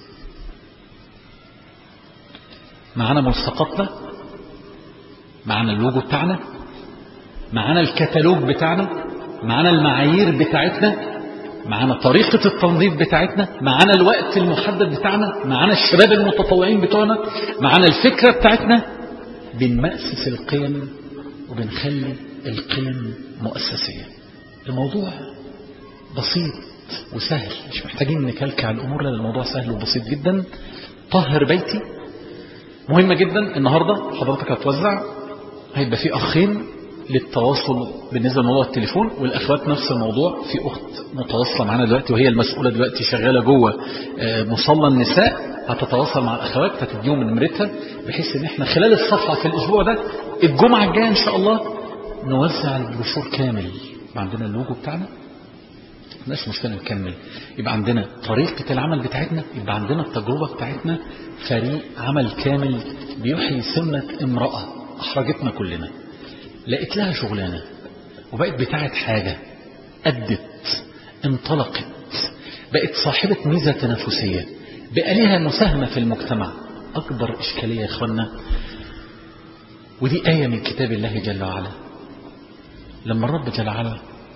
معانا ملصقاتنا، معانا اللوجو بتاعنا، معانا الكتالوج بتاعنا، معانا المعايير بتاعتنا، معانا طريقة التنظيف بتاعتنا، معانا الوقت المحدد بتاعنا، معانا الشباب المتطوعين بتوعنا، معانا الفكرة بتاعتنا. بنمأسس القيم وبنخلي القيم مؤسسية. الموضوع بسيط وسهل، مش محتاجين نكلكع الأمور، لأن الموضوع سهل وبسيط جدا. طهر بيتي مهمة جدا. النهاردة حضرتك هتوزع، هيبقى في أخين للتواصل بالنسبة لموضوع التليفون، والأخوات نفس الموضوع. في أخت متواصلة معنا دلوقتي وهي المسؤولة دلوقتي، شغالة جوه مصلى النساء، هتتواصل مع الأخوات هتديهم نمرتها، بحيث ان احنا خلال الصفحة في الأسبوع ده الجمعة الجاية إن شاء الله نوزع البروشور كامل. يبقى عندنا اللوجو بتاعنا، مش مشكلة نكمل، يبقى عندنا طريقة العمل بتاعتنا، يبقى عندنا التجربة بتاعتنا، فريق عمل كامل بيحيي سنة امرأة أحرجتنا كلنا، لقيت لها شغلانة وبقت بتاعت حاجة، أدت، انطلقت، بقت صاحبة ميزة تنافسية، بقى لها مساهمة في المجتمع. أكبر إشكالية يا إخوانا، ودي آية من كتاب الله جل وعلا، لما الرب جل وعلا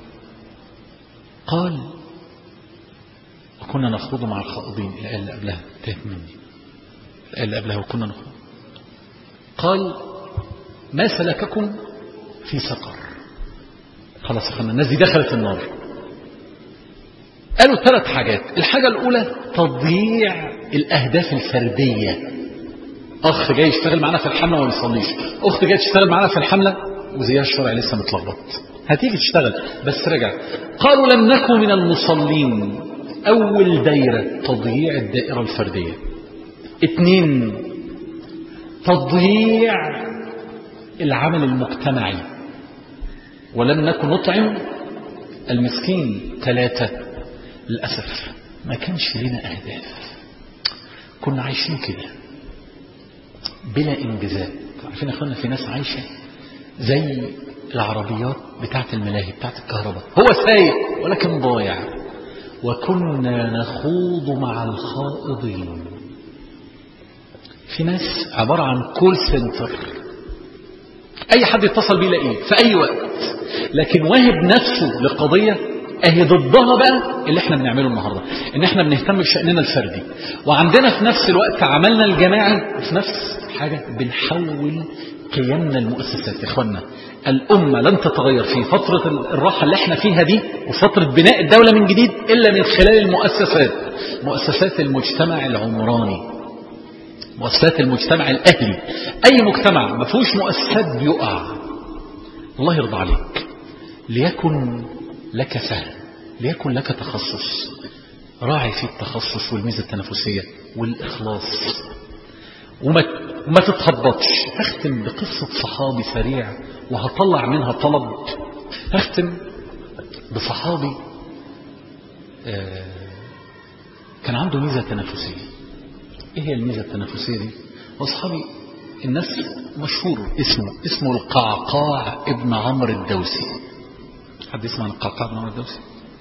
قال وكنا نخوض مع الخائضين، الآية اللي قبلها تهت مني، الآية اللي قبلها وكنا نخوض، قال ما سلككم في سقر. خلاص يا اخوانا الناس دي دخلت النار. قالوا ثلاث حاجات. الحاجة الأولى تضييع الأهداف الفردية. أخ جاي يشتغل معنا في الحملة وما بيصليش، أخت جاي تشتغل معنا في الحملة وزيها الشرع لسه متلخبط، هتيجي تشتغل بس رجع. قالوا لم نكن من المصلين. أول دايرة تضييع الدائرة الفردية. اثنين تضييع العمل المجتمعي، ولم نكن نطعم المسكين. ثلاثة للأسف ما كانش لنا أهداف، كنا عايشين كده بلا انجازات. عارفين يا اخوانا في ناس عايشة زي العربيات بتاعت الملاهي بتاعت الكهرباء، هو سايق ولكن ضايع. وكنا نخوض مع الخائضين. في ناس عبارة عن كول سنتر، اي حد يتصل بيه يلاقيه في اي وقت، لكن واهب نفسه لقضية اهي ضدها بقى اللي احنا بنعمله النهاردة، ان احنا بنهتم بشأننا الفردي، وعندنا في نفس الوقت عملنا الجماعي، وفي نفس حاجة بنحول قيمنا المؤسسات. يا اخوانا الأمة لن تتغير في فترة الراحة اللي احنا فيها دي وفترة بناء الدولة من جديد إلا من خلال المؤسسات، مؤسسات المجتمع العمراني، مؤسسات المجتمع الأهلي. أي مجتمع ما فيهوش مؤسسات بيقع. الله يرضى عليك، ليكن لك فهم، ليكن لك تخصص، راعي في التخصص والميزة التنافسية والإخلاص، وما وما تتهبطش. هختم بقصة صحابي سريع وهطلع منها طلب. هختم بصحابي كان عنده ميزة تنافسية. ايه هي الميزة التنافسية دي؟ وصحابي الناس مشهور اسمه اسمه القعقاع ابن عمرو الدوسي. حد يسمع عن القعقاع ابن عمرو الدوسي؟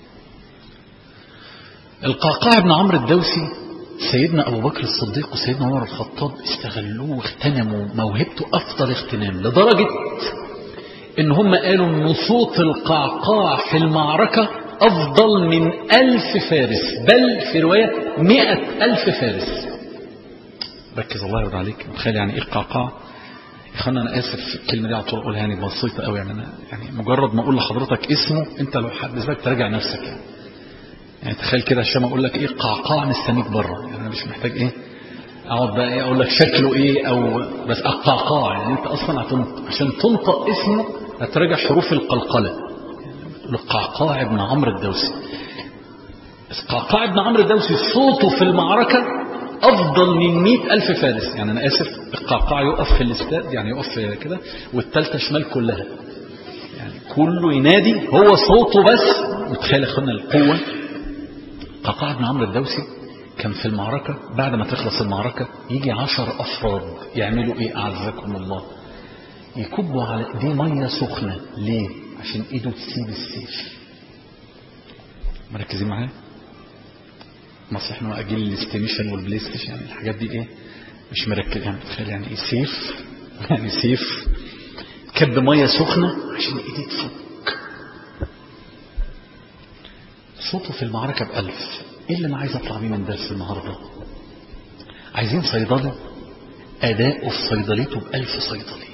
القعقاع ابن عمرو الدوسي سيدنا أبو بكر الصديق وسيدنا عمر الخطاب استغلوه واغتنموا موهبته أفضل اغتنام، لدرجة إن هم قالوا إن صوت القعقاع في المعركة أفضل من ألف فارس، بل في رواية مئة ألف فارس. ركز الله يرضى عليك، متخيل يعني إيه القعقاع؟ يا أخوانا أنا آسف الكلمة دي على طول أقولها، يعني بسيطة قوي، يعني أنا يعني مجرد ما أقول لحضرتك اسمه أنت لو حد تراجع نفسك يعني. يعني تخيل كده عشان ما اقول لك ايه قعقاع مستنيك بره، يعني انا مش محتاج ايه اقعد بقى ايه اقول لك شكله ايه او بس القعقاع، يعني انت اصلا هتنطق عشان تنطق اسمه هتراجع حروف القلقله. القعقاع ابن عمرو الدوسي. القعقاع ابن عمرو الدوسي صوته في المعركه افضل من مئة ألف فارس. يعني انا اسف القعقاع يقف في الاستاد، يعني يقف كده والثالثه شمال كلها، يعني كله ينادي هو صوته بس. متخيل يا اخوانا القوه. قعقاع بن عمرو الدوسي كان في المعركة بعد ما تخلص المعركة يجي عشر أفراد يعملوا إيه أعزكم الله؟ يكبوا على إيديه مية سخنة. ليه؟ عشان إيده تسيب السيف. مركزين معايا؟ مصر إحنا أجيل الاستيميشن والبلاي ستيشن، يعني الحاجات دي إيه؟ مش مركز. يعني تخيل يعني إيه سيف؟ يعني سيف كب مية سخنة عشان إيديه تفك. صوته في المعركة بألف. إيه اللي أنا عايز أطلع بيه من درس النهاردة؟ عايزين صيدلي أداؤه في صيدليته بألف صيدلي.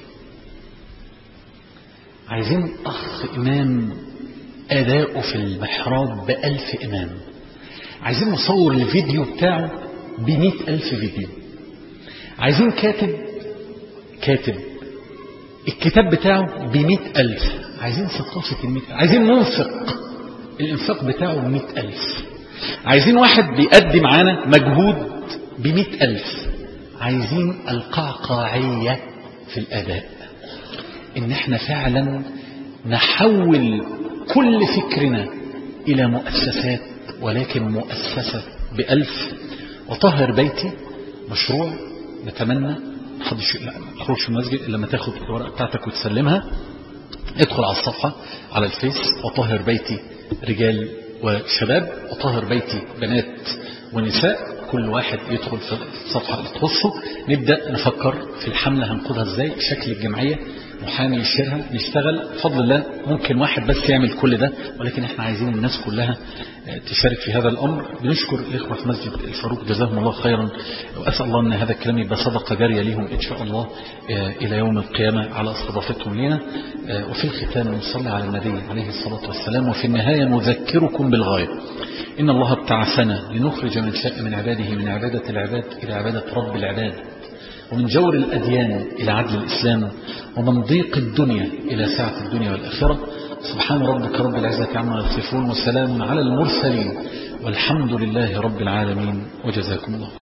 عايزين أخ إمام أداؤه في المحراب بألف إمام. عايزين نصور الفيديو بتاعه بمئة ألف فيديو. عايزين كاتب كاتب الكتاب بتاعه بمئة ألف. عايزين ثقافة المئة. عايزين منفق الإنفاق بتاعه بمئة ألف. عايزين واحد بيأدي معانا مجهود بمئة ألف. عايزين القعقاعية في الأداء، إن احنا فعلا نحول كل فكرنا إلى مؤسسات، ولكن مؤسسة بألف. وطهر بيتي مشروع نتمنى محدش يخرجش من المسجد إلا لما تاخد الورقة بتاعتك وتسلمها. ادخل على الصفحة على الفيس، وطهر بيتي رجال وشباب، وطهر بيتي بنات ونساء. كل واحد يدخل في الصفحة اللي تخصه. نبدأ نفكر في الحملة هنقودها ازاي، شكل الجمعية، محامي يشيرها، نشتغل بفضل الله. ممكن واحد بس يعمل كل ده، ولكن احنا عايزين الناس كلها تشارك في هذا الأمر. بنشكر الإخوة في مسجد الفاروق جزاهم الله خيرا، وأسأل الله أن هذا الكلام يبقى صدقة جارية لهم إن شاء الله إلى يوم القيامة على استضافتهم لنا. وفي الختام نصلي على النبي عليه الصلاة والسلام. وفي النهاية نذكركم بالغاية. إن الله ابتعثنا لنخرج من شاء من عباده من عبادة العباد إلى عبادة رب العباد، ومن جور الأديان إلى عدل الإسلام، ومن ضيق الدنيا إلى سعة الدنيا والآخرة. سبحان ربك رب العزة عما يصفون، وسلام على المرسلين، والحمد لله رب العالمين، وجزاكم الله.